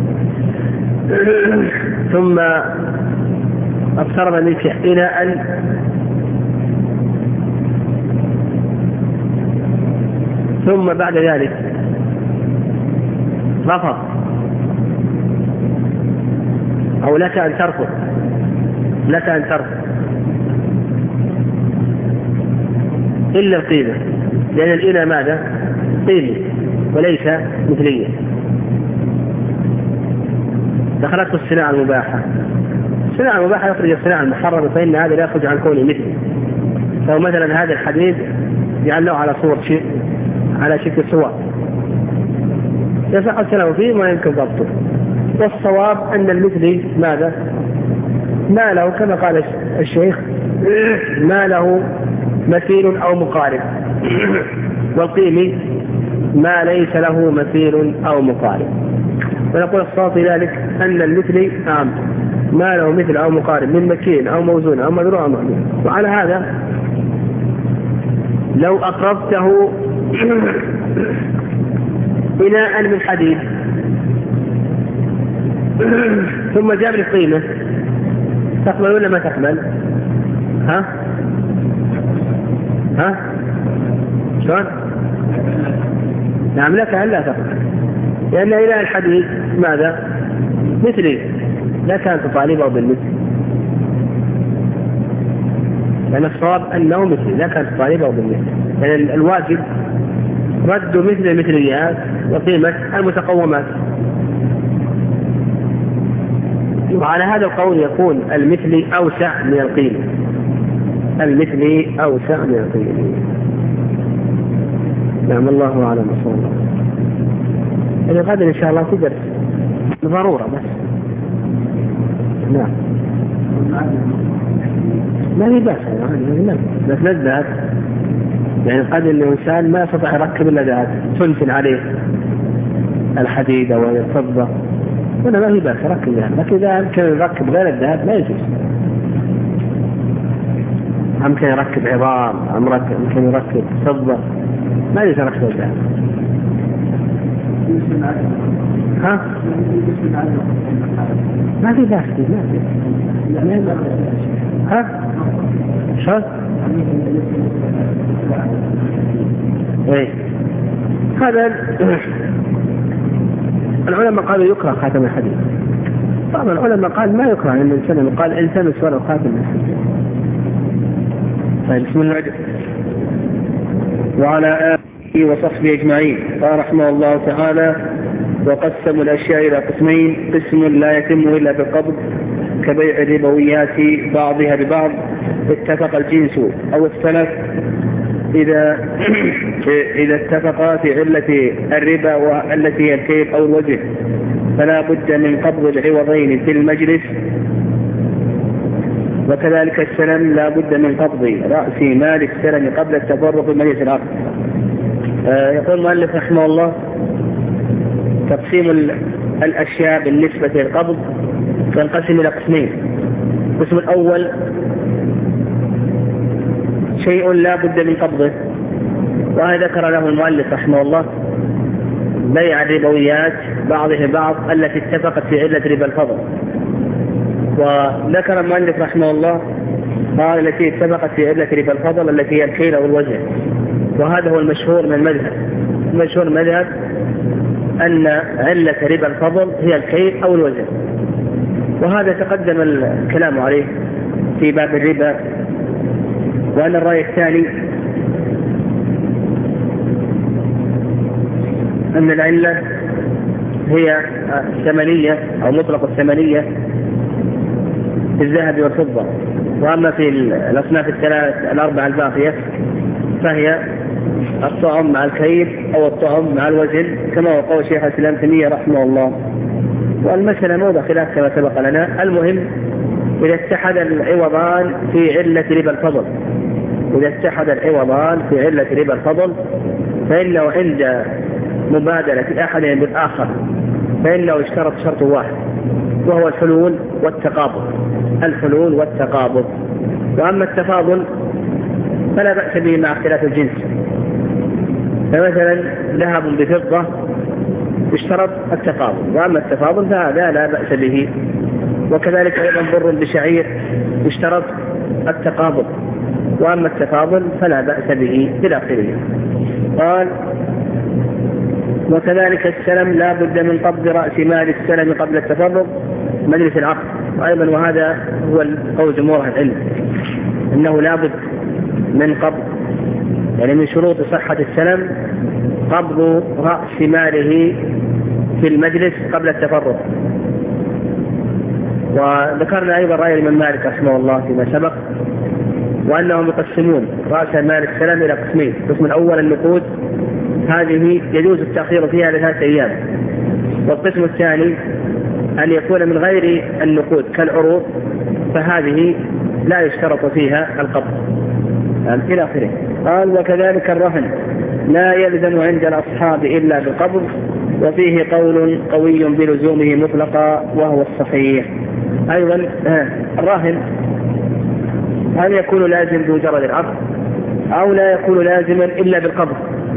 ثم اقترب منك إلى أن ثم بعد ذلك رفض أو لك أن ترفض لك أن ترفض إلا القيمة، لأن الإناء ماذا؟ قيمة وليس مثلية. دخلت الصناعة المباحة، الصناعة المباحة يخرج الصناعة المحرمة، فإن هذا لا يخرج عن كونه مثلي. فهو مثلا هذا الحديد جعلناه على صور شيء على شكل صور يصح الكلام فيه ما يمكن ضبطه. والصواب أن المثلي ماذا؟ ما له كما قال الشيخ ما له مثيل أو مقارب، والقيمي ما ليس له مثيل أو مقارب. ونقول الصواب في ذلك أن المثلي نعم ما له مثل أو مقارب من مكين أو موزون أو مذروع أو معدوم. وعلى هذا لو أقربته إناء من حديد ثم جاب لي قيمة تقبل ولا ما تقبل؟ ها؟ ها؟ شلون؟ نعم لك أن لا تقبل، لأن إناء الحديد ماذا؟ مثلي لا كان تطالبه بالمثل، لأن الصواب أنه مثلي لا كان تطالبه بالمثل، لأن يعني الواجب رد مثل المثليات وقيمة المتقومات. وعلى هذا القول يكون المثلي أوسع من القيمة، المثلي أوسع من القيمة. نعم الله أعلم صلى الله عليه وسلم. غدا إن شاء الله تدرس ضرورة بس. نعم ما هي بس يعني بس للذات يعني قد الإنسان ما يستطيع يركب إلا ذات تنتن عليه الحديد أو الفضة، ولا ما هي بس ركب ذات. لكن إذا يمكن يركب غير الذات ما يجوز. يمكن يركب عظام، يمكن يركب فضة، ما يجوز يركب الذات. ها؟ ما في بس ما في. ها؟ شو؟ ايه هذا العلماء قالوا يكره خاتم الحديد. طبعا العلماء قال ما يكره ان الانسان قال التمس ولو خاتم الحديد. طيب بسم الله وعلى آله وصحبه أجمعين. قال رحمه الله تعالى: وقسموا الأشياء إلى قسمين: قسم لا يتم إلا بالقبض كبيع الربويات بعضها ببعض اتفق الجنس أو السلف إذا إذا اتفقا في علة الربا والتي هي الكيل أو الوجه، فلا بد من قبض العوضين في المجلس. وكذلك السلم لا بد من قبض رأس مال السلم قبل التفرق في مجلس العقد. آه يقول المؤلف رحمه الله: تقسيم الأشياء بالنسبة للقبض تنقسم إلى قسمين. القسم الأول شيء لا بد من قبضه، وهذا ذكر له المؤلف رحمه الله بيع الربويات بعضها بعض التي اتفقت في علة ربا الفضل. وذكر المؤلف رحمه الله قال التي اتفقت في علة ربا الفضل التي هي الكيل أو الوجه، وهذا هو المشهور من المذهب. المشهور من المذهب أن علة ربا الفضل هي الكيل أو الوزن، وهذا تقدم الكلام عليه في باب الربا. وأن الرأي الثاني أن العلة هي الثمنية أو مطلق الثمنية في الذهب والفضة. وأما في الأصناف الثلاث الأربعة الباقية فهي الطعم مع الكيل أو الطعم مع الوزن، كما هو قول شيخ الإسلام ابن تيمية رحمه الله. والمسألة موضع خلاف كما سبق لنا. المهم إذا اتحد العوضان في علة ربا الفضل، إذا اتحد العوضان في علة ربا الفضل فإنه عند مبادلة أحدهم بالآخر فإنه اشترط شرط واحد، وهو الحلول والتقابض. الحلول والتقابض. وأما التفاضل فلا بأس به مع اختلاف الجنس. فمثلا ذهب بفضة يشترط التفاضل، وأما التفاضل فهذا لا بأس به. وكذلك أيضا بر بشعير يشترط التقابض، وأما التفاضل فلا بأس به إلى آخره. قال وكذلك السلم لا بد من قبض رأس مال السلم قبل التفرق مجلس العقد. وأيضا وهذا هو قول جمهور العلم أنه لا بد من قبض، يعني من شروط صحة السلم قبض رأس ماله في المجلس قبل التفرق. وذكرنا أيضا رأي الإمام مالك رحمه الله فيما سبق، وأنهم يقسمون رأس مال السلم إلى قسمين. القسم الأول النقود، هذه يجوز التأخير فيها لثلاثة أيام. والقسم الثاني أن يكون من غير النقود كالعروض، فهذه لا يشترط فيها القبض إلى آخره. قال وكذلك الرهن لا يلزم عند الأصحاب إلا بالقبض، وفيه قول قوي بلزومه مطلقا وهو الصحيح. أيضا الراهن هل يكون لازم بمجرد العقد أو لا يكون لازما إلا بالقبض؟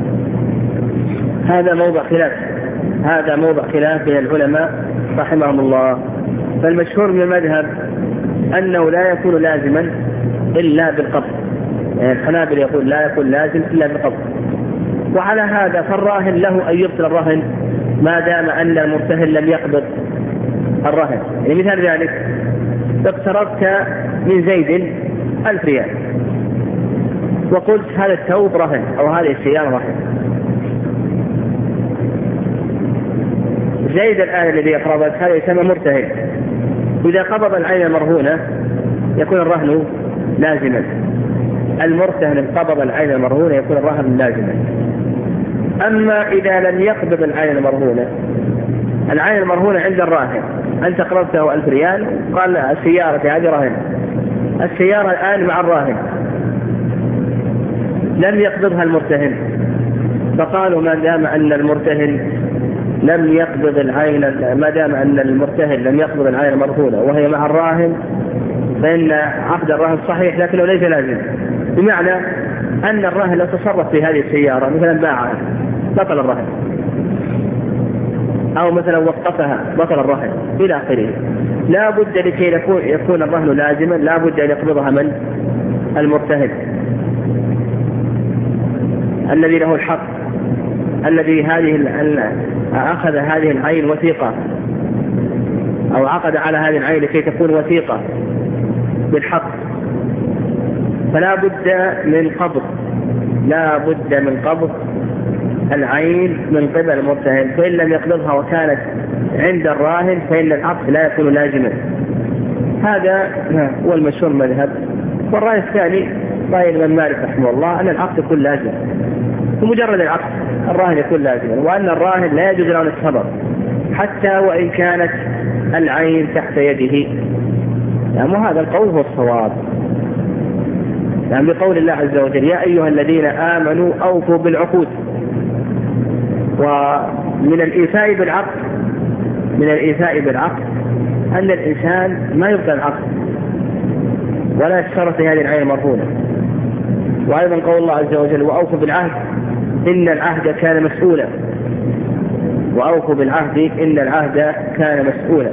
هذا موضع خلاف هذا موضع خلاف بين العلماء رحمهم الله. فالمشهور من المذهب أنه لا يكون لازما إلا بالقبض، يعني الحنابلة يقول لا يكون لازم إلا بالقبض. وعلى هذا فالراهن له أن يبطل الرهن ما دام أن المرتهن لم يقبض الرهن. يعني مثال ذلك اقترضت من زيد ألف ريال وقلت هذا الثوب رهن أو هذه السيارة رهن. زيد الآن الذي أقرضت هذا يسمى مرتهن، إذا قبض العين المرهونة يكون الرهن لازما. المرتهن قبض العين المرهونة يكون الرهن لازما. أما إذا لم يقبض العين المرهونة، العين المرهونة عند الراهن، أنت قرضته ألف ريال قال السيارة هذه رهن، السيارة الآن مع الراهن لم يقبضها المرتهن، فقالوا ما دام أن المرتهن لم يقبض العين ما دام أن المرتهن لم يقبض العين المرهونة وهي مع الراهن فإن عقد الراهن صحيح لكنه ليس لازم. بمعنى أن الراهن لو تصرف في هذه السيارة مثلا باعها بطل الرهن، أو مثلا وقفها بطل الرهن إلى آخره. لا بد لكي يكون, يكون الرهن لازما لا بد أن يقبضها من المرتهن الذي له الحق، الذي هذه أخذ هذه العين وثيقة أو عقد على هذه العين لكي تكون وثيقة بالحق. فلا بد من قبض لا بد من قبض العين من قبل المرتهن، فإن لم يقبضها وكانت عند الراهن فإن العقد لا يكون لازما. هذا هو المشهور المذهب. والرأي الثاني رأي الإمام مالك رحمه الله أن العقد يكون لازم، ومجرد العقد الراهن يكون لازما، وأن الراهن لا يجوز له السبب حتى وإن كانت العين تحت يده. يعني وهذا القول هو الصواب، يعني بقول الله عز وجل يا أيها الذين آمنوا أوفوا بالعقود. ومن الإيفاء بالعقد من الإيفاء بالعقد أن الإنسان ما يبطل العقد ولا يشترط هذه العين المرهونة. وأيضا قول الله عز وجل وأوفوا بالعهد إن العهد كان مسؤولا وأوفوا بالعهد إن العهد كان مسؤولا.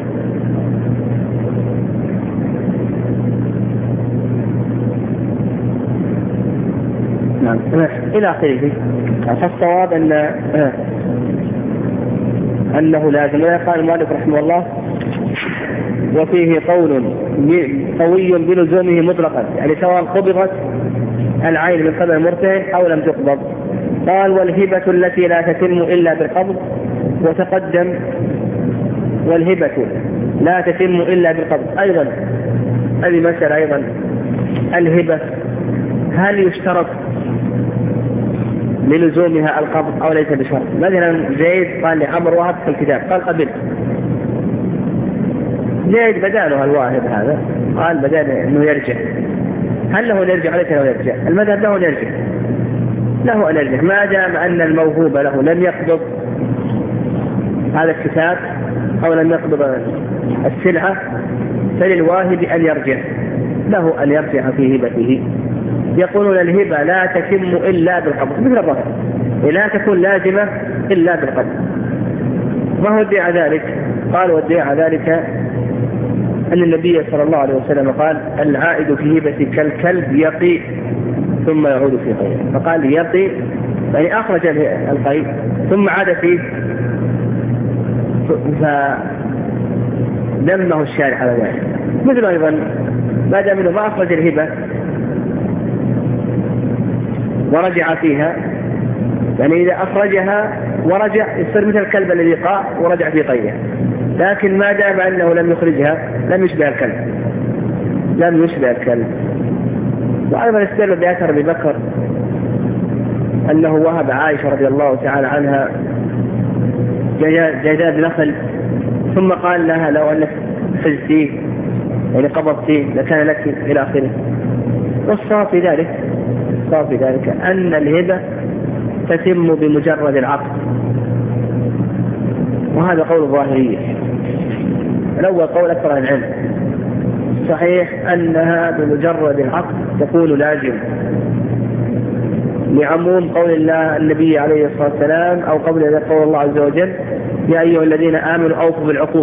نعم إلى آخره. فالصواب أن أنه لازم. قال المؤلف رحمه الله وفيه قول قوي بلزومه مطلقا، يعني سواء قبضت العين من قبل المرتهن أو لم تقبض. قال والهبة التي لا تتم إلا بالقبض، وتقدم والهبة لا تتم إلا بالقبض. أيضا هذه مسألة أيضا الهبة هل يشترط للزومها القبض أو ليس بشرط؟ مثلا زيد قال لعمر وهب في الكتاب قال قبل، زيد بداله الواهب هذا قال بدال أنه يرجع، هل له يرجع عليك أو يرجع؟ المذهب له يرجع له أن يرجع ما دام أن الموهوب له لم يقبض هذا الكتاب أو لم يقبض السلعة، فللواهب أن يرجع له أن يرجع في هبته يقولون الهبة لا تتم إلا بالقبض مثل الرهن، لا تكون لازمة إلا بالقبض. ما هو ادعى ذلك؟ قال وادعى ذلك أن النبي صلى الله عليه وسلم قال العائد في هبة كالكلب يقي ثم يعود في قيء، فقال يقي يعني أخرج القيء ثم عاد فيه، فذمه الشارع على ذلك. مثل أيضا ما دام أنه ما أخرج الهبة ورجع فيها، يعني إذا أخرجها ورجع يصير مثل الكلب الذي قاع ورجع في قيئه، لكن ما دام أنه لم يخرجها لم يشبه الكلب، لم يشبه الكلب. وأيضا استدل بأثر أبي بكر أنه وهب عائشة رضي الله تعالى عنها جذاب نخل ثم قال لها لو أنك خذتيه يعني قبضتيه لكان لك إلى آخره. والصواب في ذلك الصواب في ذلك أن الهبة تتم بمجرد العقد، وهذا قول الظاهرية. الأول قول أكثر العلم صحيح أنها بمجرد العقد تكون لازم، لعموم قول الله النبي عليه الصلاة والسلام أو قبل ذلك قول الله عز وجل يا أيها الذين آمنوا أوفوا بالعقود،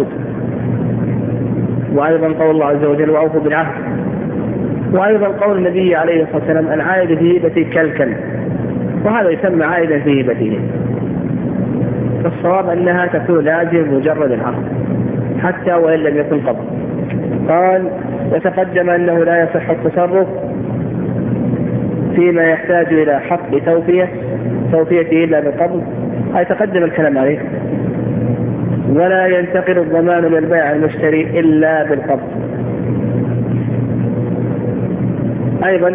وأيضا قول الله عز وجل وأوفوا بالعهد، وأيضا قول النبي عليه الصلاة والسلام العائد في هبته كالكلب، وهذا يسمى عائدا في هبته. فالصواب أنها تكون لازم مجرد العقد حتى وإن لم يكن قبض. قال وتقدم أنه لا يصح التصرف فيما يحتاج إلى حق توفية توفيته إلا بالقبض، أي تقدم الكلام عليه. ولا ينتقل الضمان من البيع المشتري إلا بالقبض. أيضا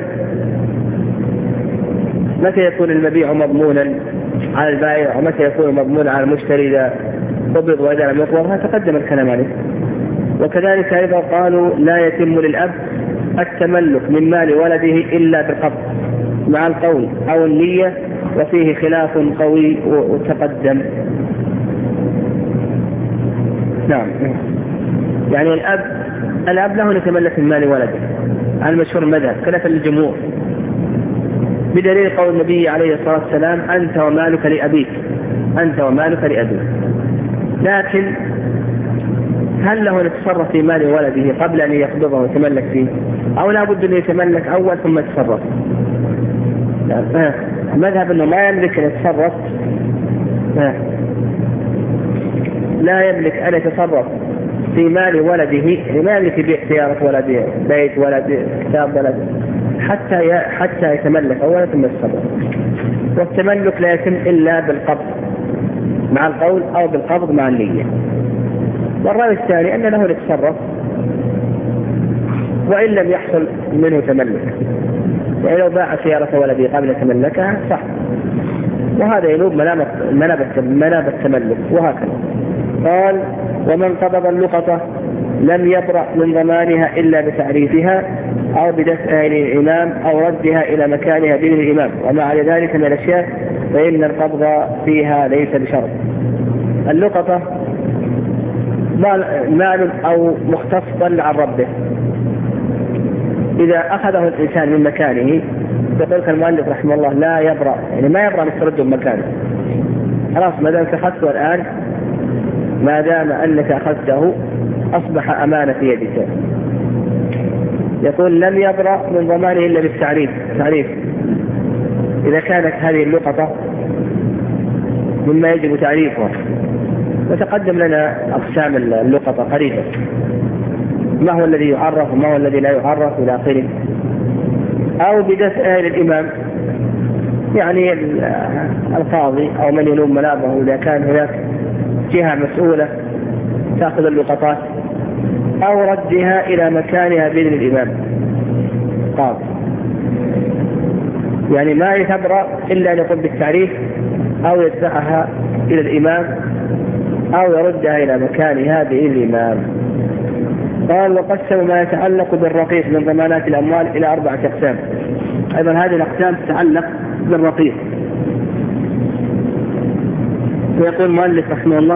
متى يكون المبيع مضمونا على البائع ومتى يكون مضمونا على المشتري إذا قبض وإذا لم يقبض، هذا تقدم الكلام عليه. وكذلك أيضا قالوا لا يتم للأب التملك من مال ولده إلا بالقبض مع القول أو النية، وفيه خلاف قوي وتقدم. نعم، يعني الأب الأب له يتملك من مال ولده على المشهور المذهب خلافا للجمهور، بدليل قول النبي عليه الصلاة والسلام أنت ومالك لأبيك، أنت ومالك لأبيك. لكن هل له أن يتصرف في مال ولده قبل أن يقبضه ويتملك فيه، أو لا بد أن يتملك أول ثم يتصرف؟ مذهب أنه ما يملك أن يتصرف، لا يملك أن يتصرف في مال ولده، ما يملك يبيع سيارة ولده، بيت ولده، كتاب ولده، حتى حتى يتملك أولا ثم يتصرف. والتملك لا يتم إلا بالقبض مع القول أو بالقبض مع النية. والرأي الثاني أن له يتصرف وإن لم يحصل منه تملك، يعني لو باع سيارة ولده قبل تملكها صح، وهذا ينوب مناب التملك. وهكذا قال ومن قبض اللقطة لم يبرأ من ضمانها إلا بتعريفها أو بدفعها إلى الإمام أو ردها إلى مكانها بإذن الإمام، وما على ذلك من الأشياء فإن القبض فيها ليس بشرط. اللقطة مال أو مختص ضل عن ربه، إذا أخذه الإنسان من مكانه يقول المؤلف رحمه الله لا يبرأ، يعني ما يبرأ مسترده مكانه، خلاص ما دام أخذته الآن، ما دام أنك أخذته أصبح أمانة في يدك. يقول لم يبرأ من ضمانه إلا بالتعريف، تعريف إذا كانت هذه اللقطة مما يجب تعريفها. وتقدم لنا أقسام اللقطة قريبا، ما هو الذي يعرف وما هو الذي لا يعرف إلى آخره. أو بدفعها إلى الإمام، يعني القاضي أو من يلوم منابه إذا كان هناك جهة مسؤولة تأخذ اللقطات، أو ردها إلى مكانها بإذن الإمام قاضي، يعني ما يتبرأ إلا أن يقوم بالتعريف أو يدفعها إلى الإمام أو يردها إلى مكانها بإذن الإمام. قال وقسم ما يتعلق بالرقيق من ضمانات الأموال إلى أربعة أقسام. أيضا هذه الأقسام تتعلق بالرقيق. ويقول المؤلف رحمه الله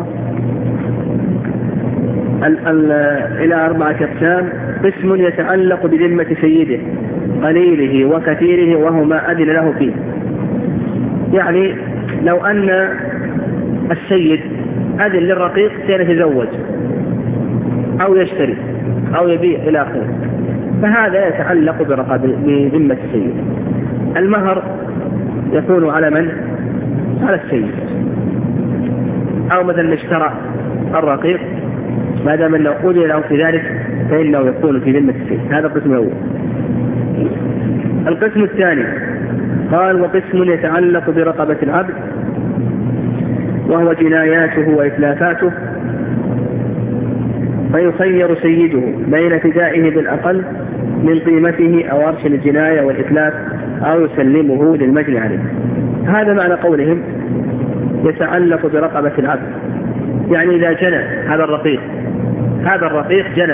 ال ال إلى أربعة أقسام. قسم يتعلق بذمة سيده قليله وكثيره وهو ما أذن له فيه. يعني لو أن السيد أذن للرقيق سيتزوج أو يشتري أو يبيع إلى آخره، فهذا يتعلق بذمة السيد. المهر يكون على من؟ على السيد. أو مثلا اشترى الرقيق ما دام أنه أذن له في ذلك فإنه يكون في ذمة السيد. هذا القسم الأول. القسم الثاني قال وقسم يتعلق برقبة العبد وهو جناياته وإتلافاته، فيخير سيده بين فدائه بالأقل من قيمته أو أرش الجناية والإتلاف أو يسلمه للمجني عليه. هذا معنى قولهم يتعلق برقبة العبد، يعني إذا جنى هذا الرقيق هذا الرقيق جنى،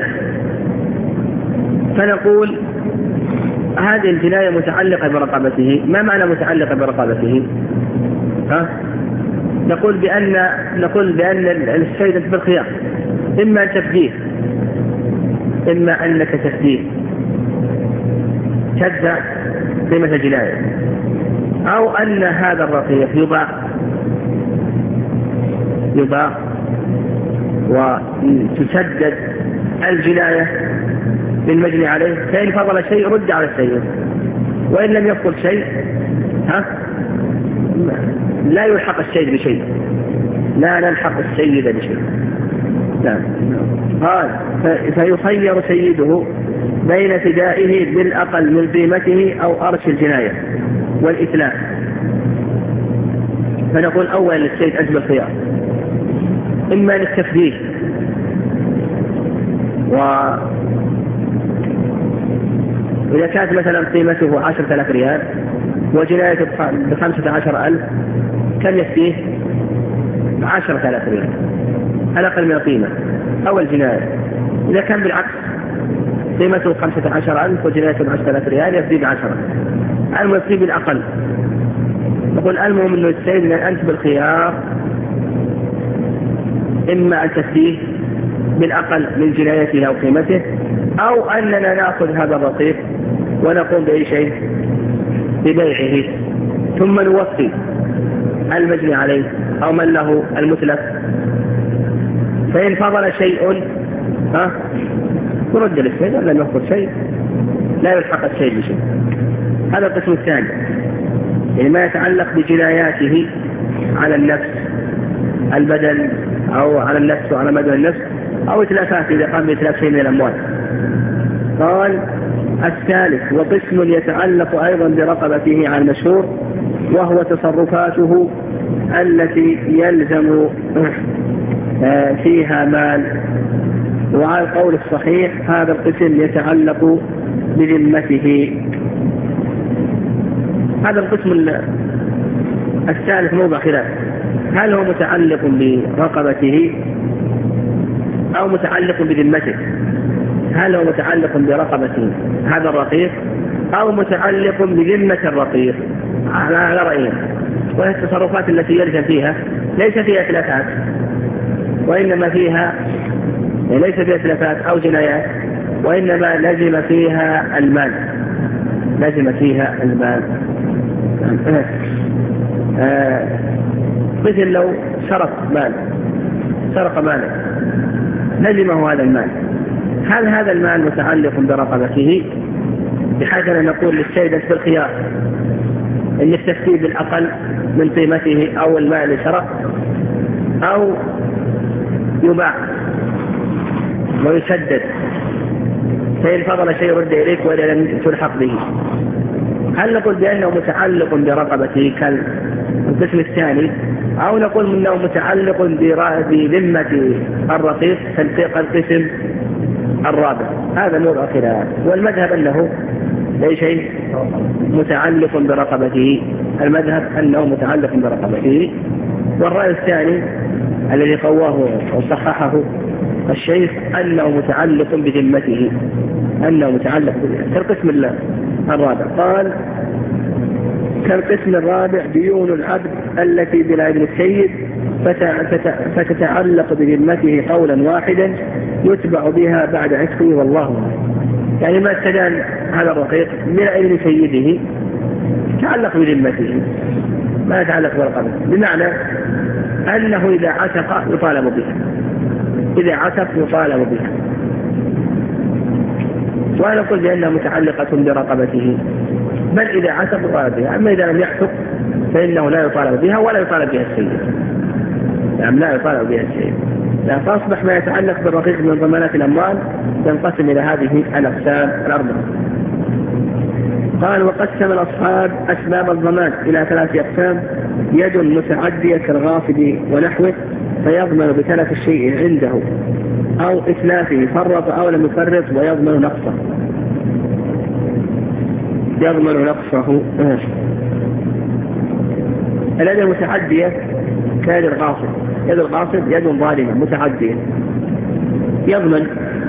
فنقول هذه الجناية متعلقة برقبته. ما معنى متعلقة برقبته؟ ها؟ نقول بأن نقول بأن السيد بالخيار، إما تفديه إما أنك تفديه تدفع قيمة الجناية، أو أن هذا الرقيق يباع يباع وتسدد الجناية للمجني عليه، فإن فضل شيء رد على السيد، وإن لم يفضل شيء ها لا يلحق السيد بشيء، لا نلحق السيد بشيء. لا. قال فيخير سيده بين فدائه بالأقل من قيمته أو أرش الجناية والإتلاف. فنقول أولا للسيد أجب الخيار، إما للتفديه وإذا كانت مثلا قيمته عشرة آلاف ريال وجنايته بخمسة عشر ألف كم يفديه؟ عشرة آلاف ريال على أقل من القيمة أو الجناية. إذا كان بالعكس قيمته خمسة عشر ألف وجنايته بعشرة آلاف ريال يفديه بعشرة، المهم يفديه بالأقل. نقول المهم أنه السيد أنت بالخيار، إما أن تفديه بالأقل من جنايته أو قيمته، أو أننا نأخذ هذا الرقيق ونقوم بأي شيء ببيعه ثم نوفي المجني عليه أو من له المتلف، فإن فضل شيء ها يرد للسيد، لم يفضل شيء لا يلحق السيد بشيء. هذا القسم الثاني، يعني ما يتعلق بجناياته على النفس البدن أو على النفس وعلى مدى النفس أو إتلافات إذا قام بإتلاف شيء من الأموال. قال الثالث وقسم يتعلق أيضا برقبته على المشهور وهو تصرفاته التي يلزم فيها مال، وعلى القول الصحيح هذا القسم يتعلق بذمته. هذا القسم الثالث موضع خلاف، هل هو متعلق برقبته أو متعلق بذمته؟ هل هو متعلق برقبة هذا الرقيق أو متعلق بذمة الرقيق؟ على رأيين. وهي التصرفات التي يلزم فيها ليس فيها إتلافات، وإنما فيها ليس فيها إتلافات أو جنايات، وإنما لزم فيها المال لزم فيها المال آه مثل لو سرق مال سرق مالا لزمه هذا المال، هل هذا المال متعلق برقبته بحيث أن نقول للسيد في الخيار أن يستفتي بالأقل من قيمته أو المال اللي سرق، أو يباع ويسدد فإن فضل شيء رد إليك وإذا لم تلحق به؟ هل نقول بأنه متعلق برقبته كالقسم الثاني، أو نقول أنه متعلق بذمة الرقيق كالقسم الرابع؟ هذا موضع خلاف، والمذهب أنه أي شيء متعلق برقبته، المذهب أنه متعلق برقبته. والرأي الثاني الذي قواه وصححه الشيخ أنه متعلق بذمته أنه متعلق بذمته. كالقسم الرابع قال كالقسم الرابع ديون العبد التي بلا ابن السيد فتتعلق بذمته قولا واحدا يتبع بها بعد عتقه والله. يعني ما استدان هذا الرقيق من ابن سيده تعلق بذمته ما يتعلق بالرقبة، بمعنى أنه إذا عتق يطالب بها، إذا عتق يطالب بها، وأنا أقول بأنها متعلقة برقبته، بل إذا عتق يطالب بها. أما إذا لم يعتق فإنه لا يطالب بها ولا يطالب بها السيد، يعني لا يطالب بها السيد. فأصبح ما يتعلق بالرقيق من ضمانات الأموال ينقسم إلى هذه الأقسام الأربعة. قال: وقسم الأصحاب أسباب الضمان إلى ثلاث أقسام: يد متعدية كالغاصب ونحوه فيضمن بتلف الشيء عنده أو إتلافه فرط أو لم يفرط ويضمن نقصه. يضمن نقصه. اليد المتعدية كيد الغاصب، يد الغاصب يد ظالمة متعدية، يضمن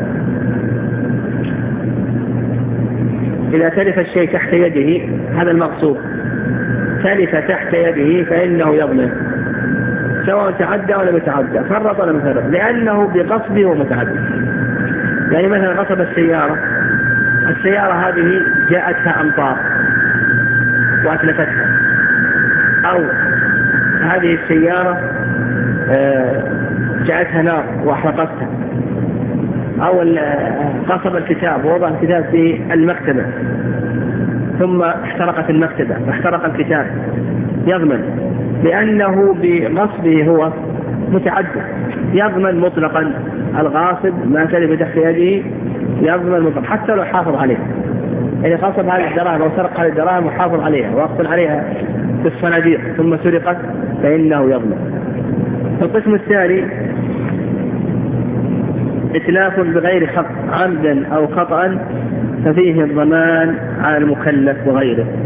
إذا تلف الشيء تحت يده، هذا المقصود، تلف تحت يده فإنه يضمن سواء تعدى ولا يتعدى، فرط ولا مفرط، لأنه بغصبه ومتعدي. يعني مثلا غصب السيارة، السيارة هذه جاءتها أمطار وأتلفتها، أو هذه السيارة جاءتها نار وأحرقتها، أو غصب الكتاب ووضع الكتاب في المكتبة ثم احترقت المكتبة واحترق الكتاب، يضمن لأنه بغصبه هو متعدد، يضمن مطلقا. الغاصب ما تلف تحت يده يضمن مطلقا حتى لو حافظ عليه، يعني غصب هذه الدراهم أو سرق هذه الدراهم وحافظ عليها وأقفل عليها في الصناديق ثم سرقت فإنه يضمن. القسم الثاني إتلاف بغير حق عمدا أو خطأ ففيه الضمان على المكلف وغيره.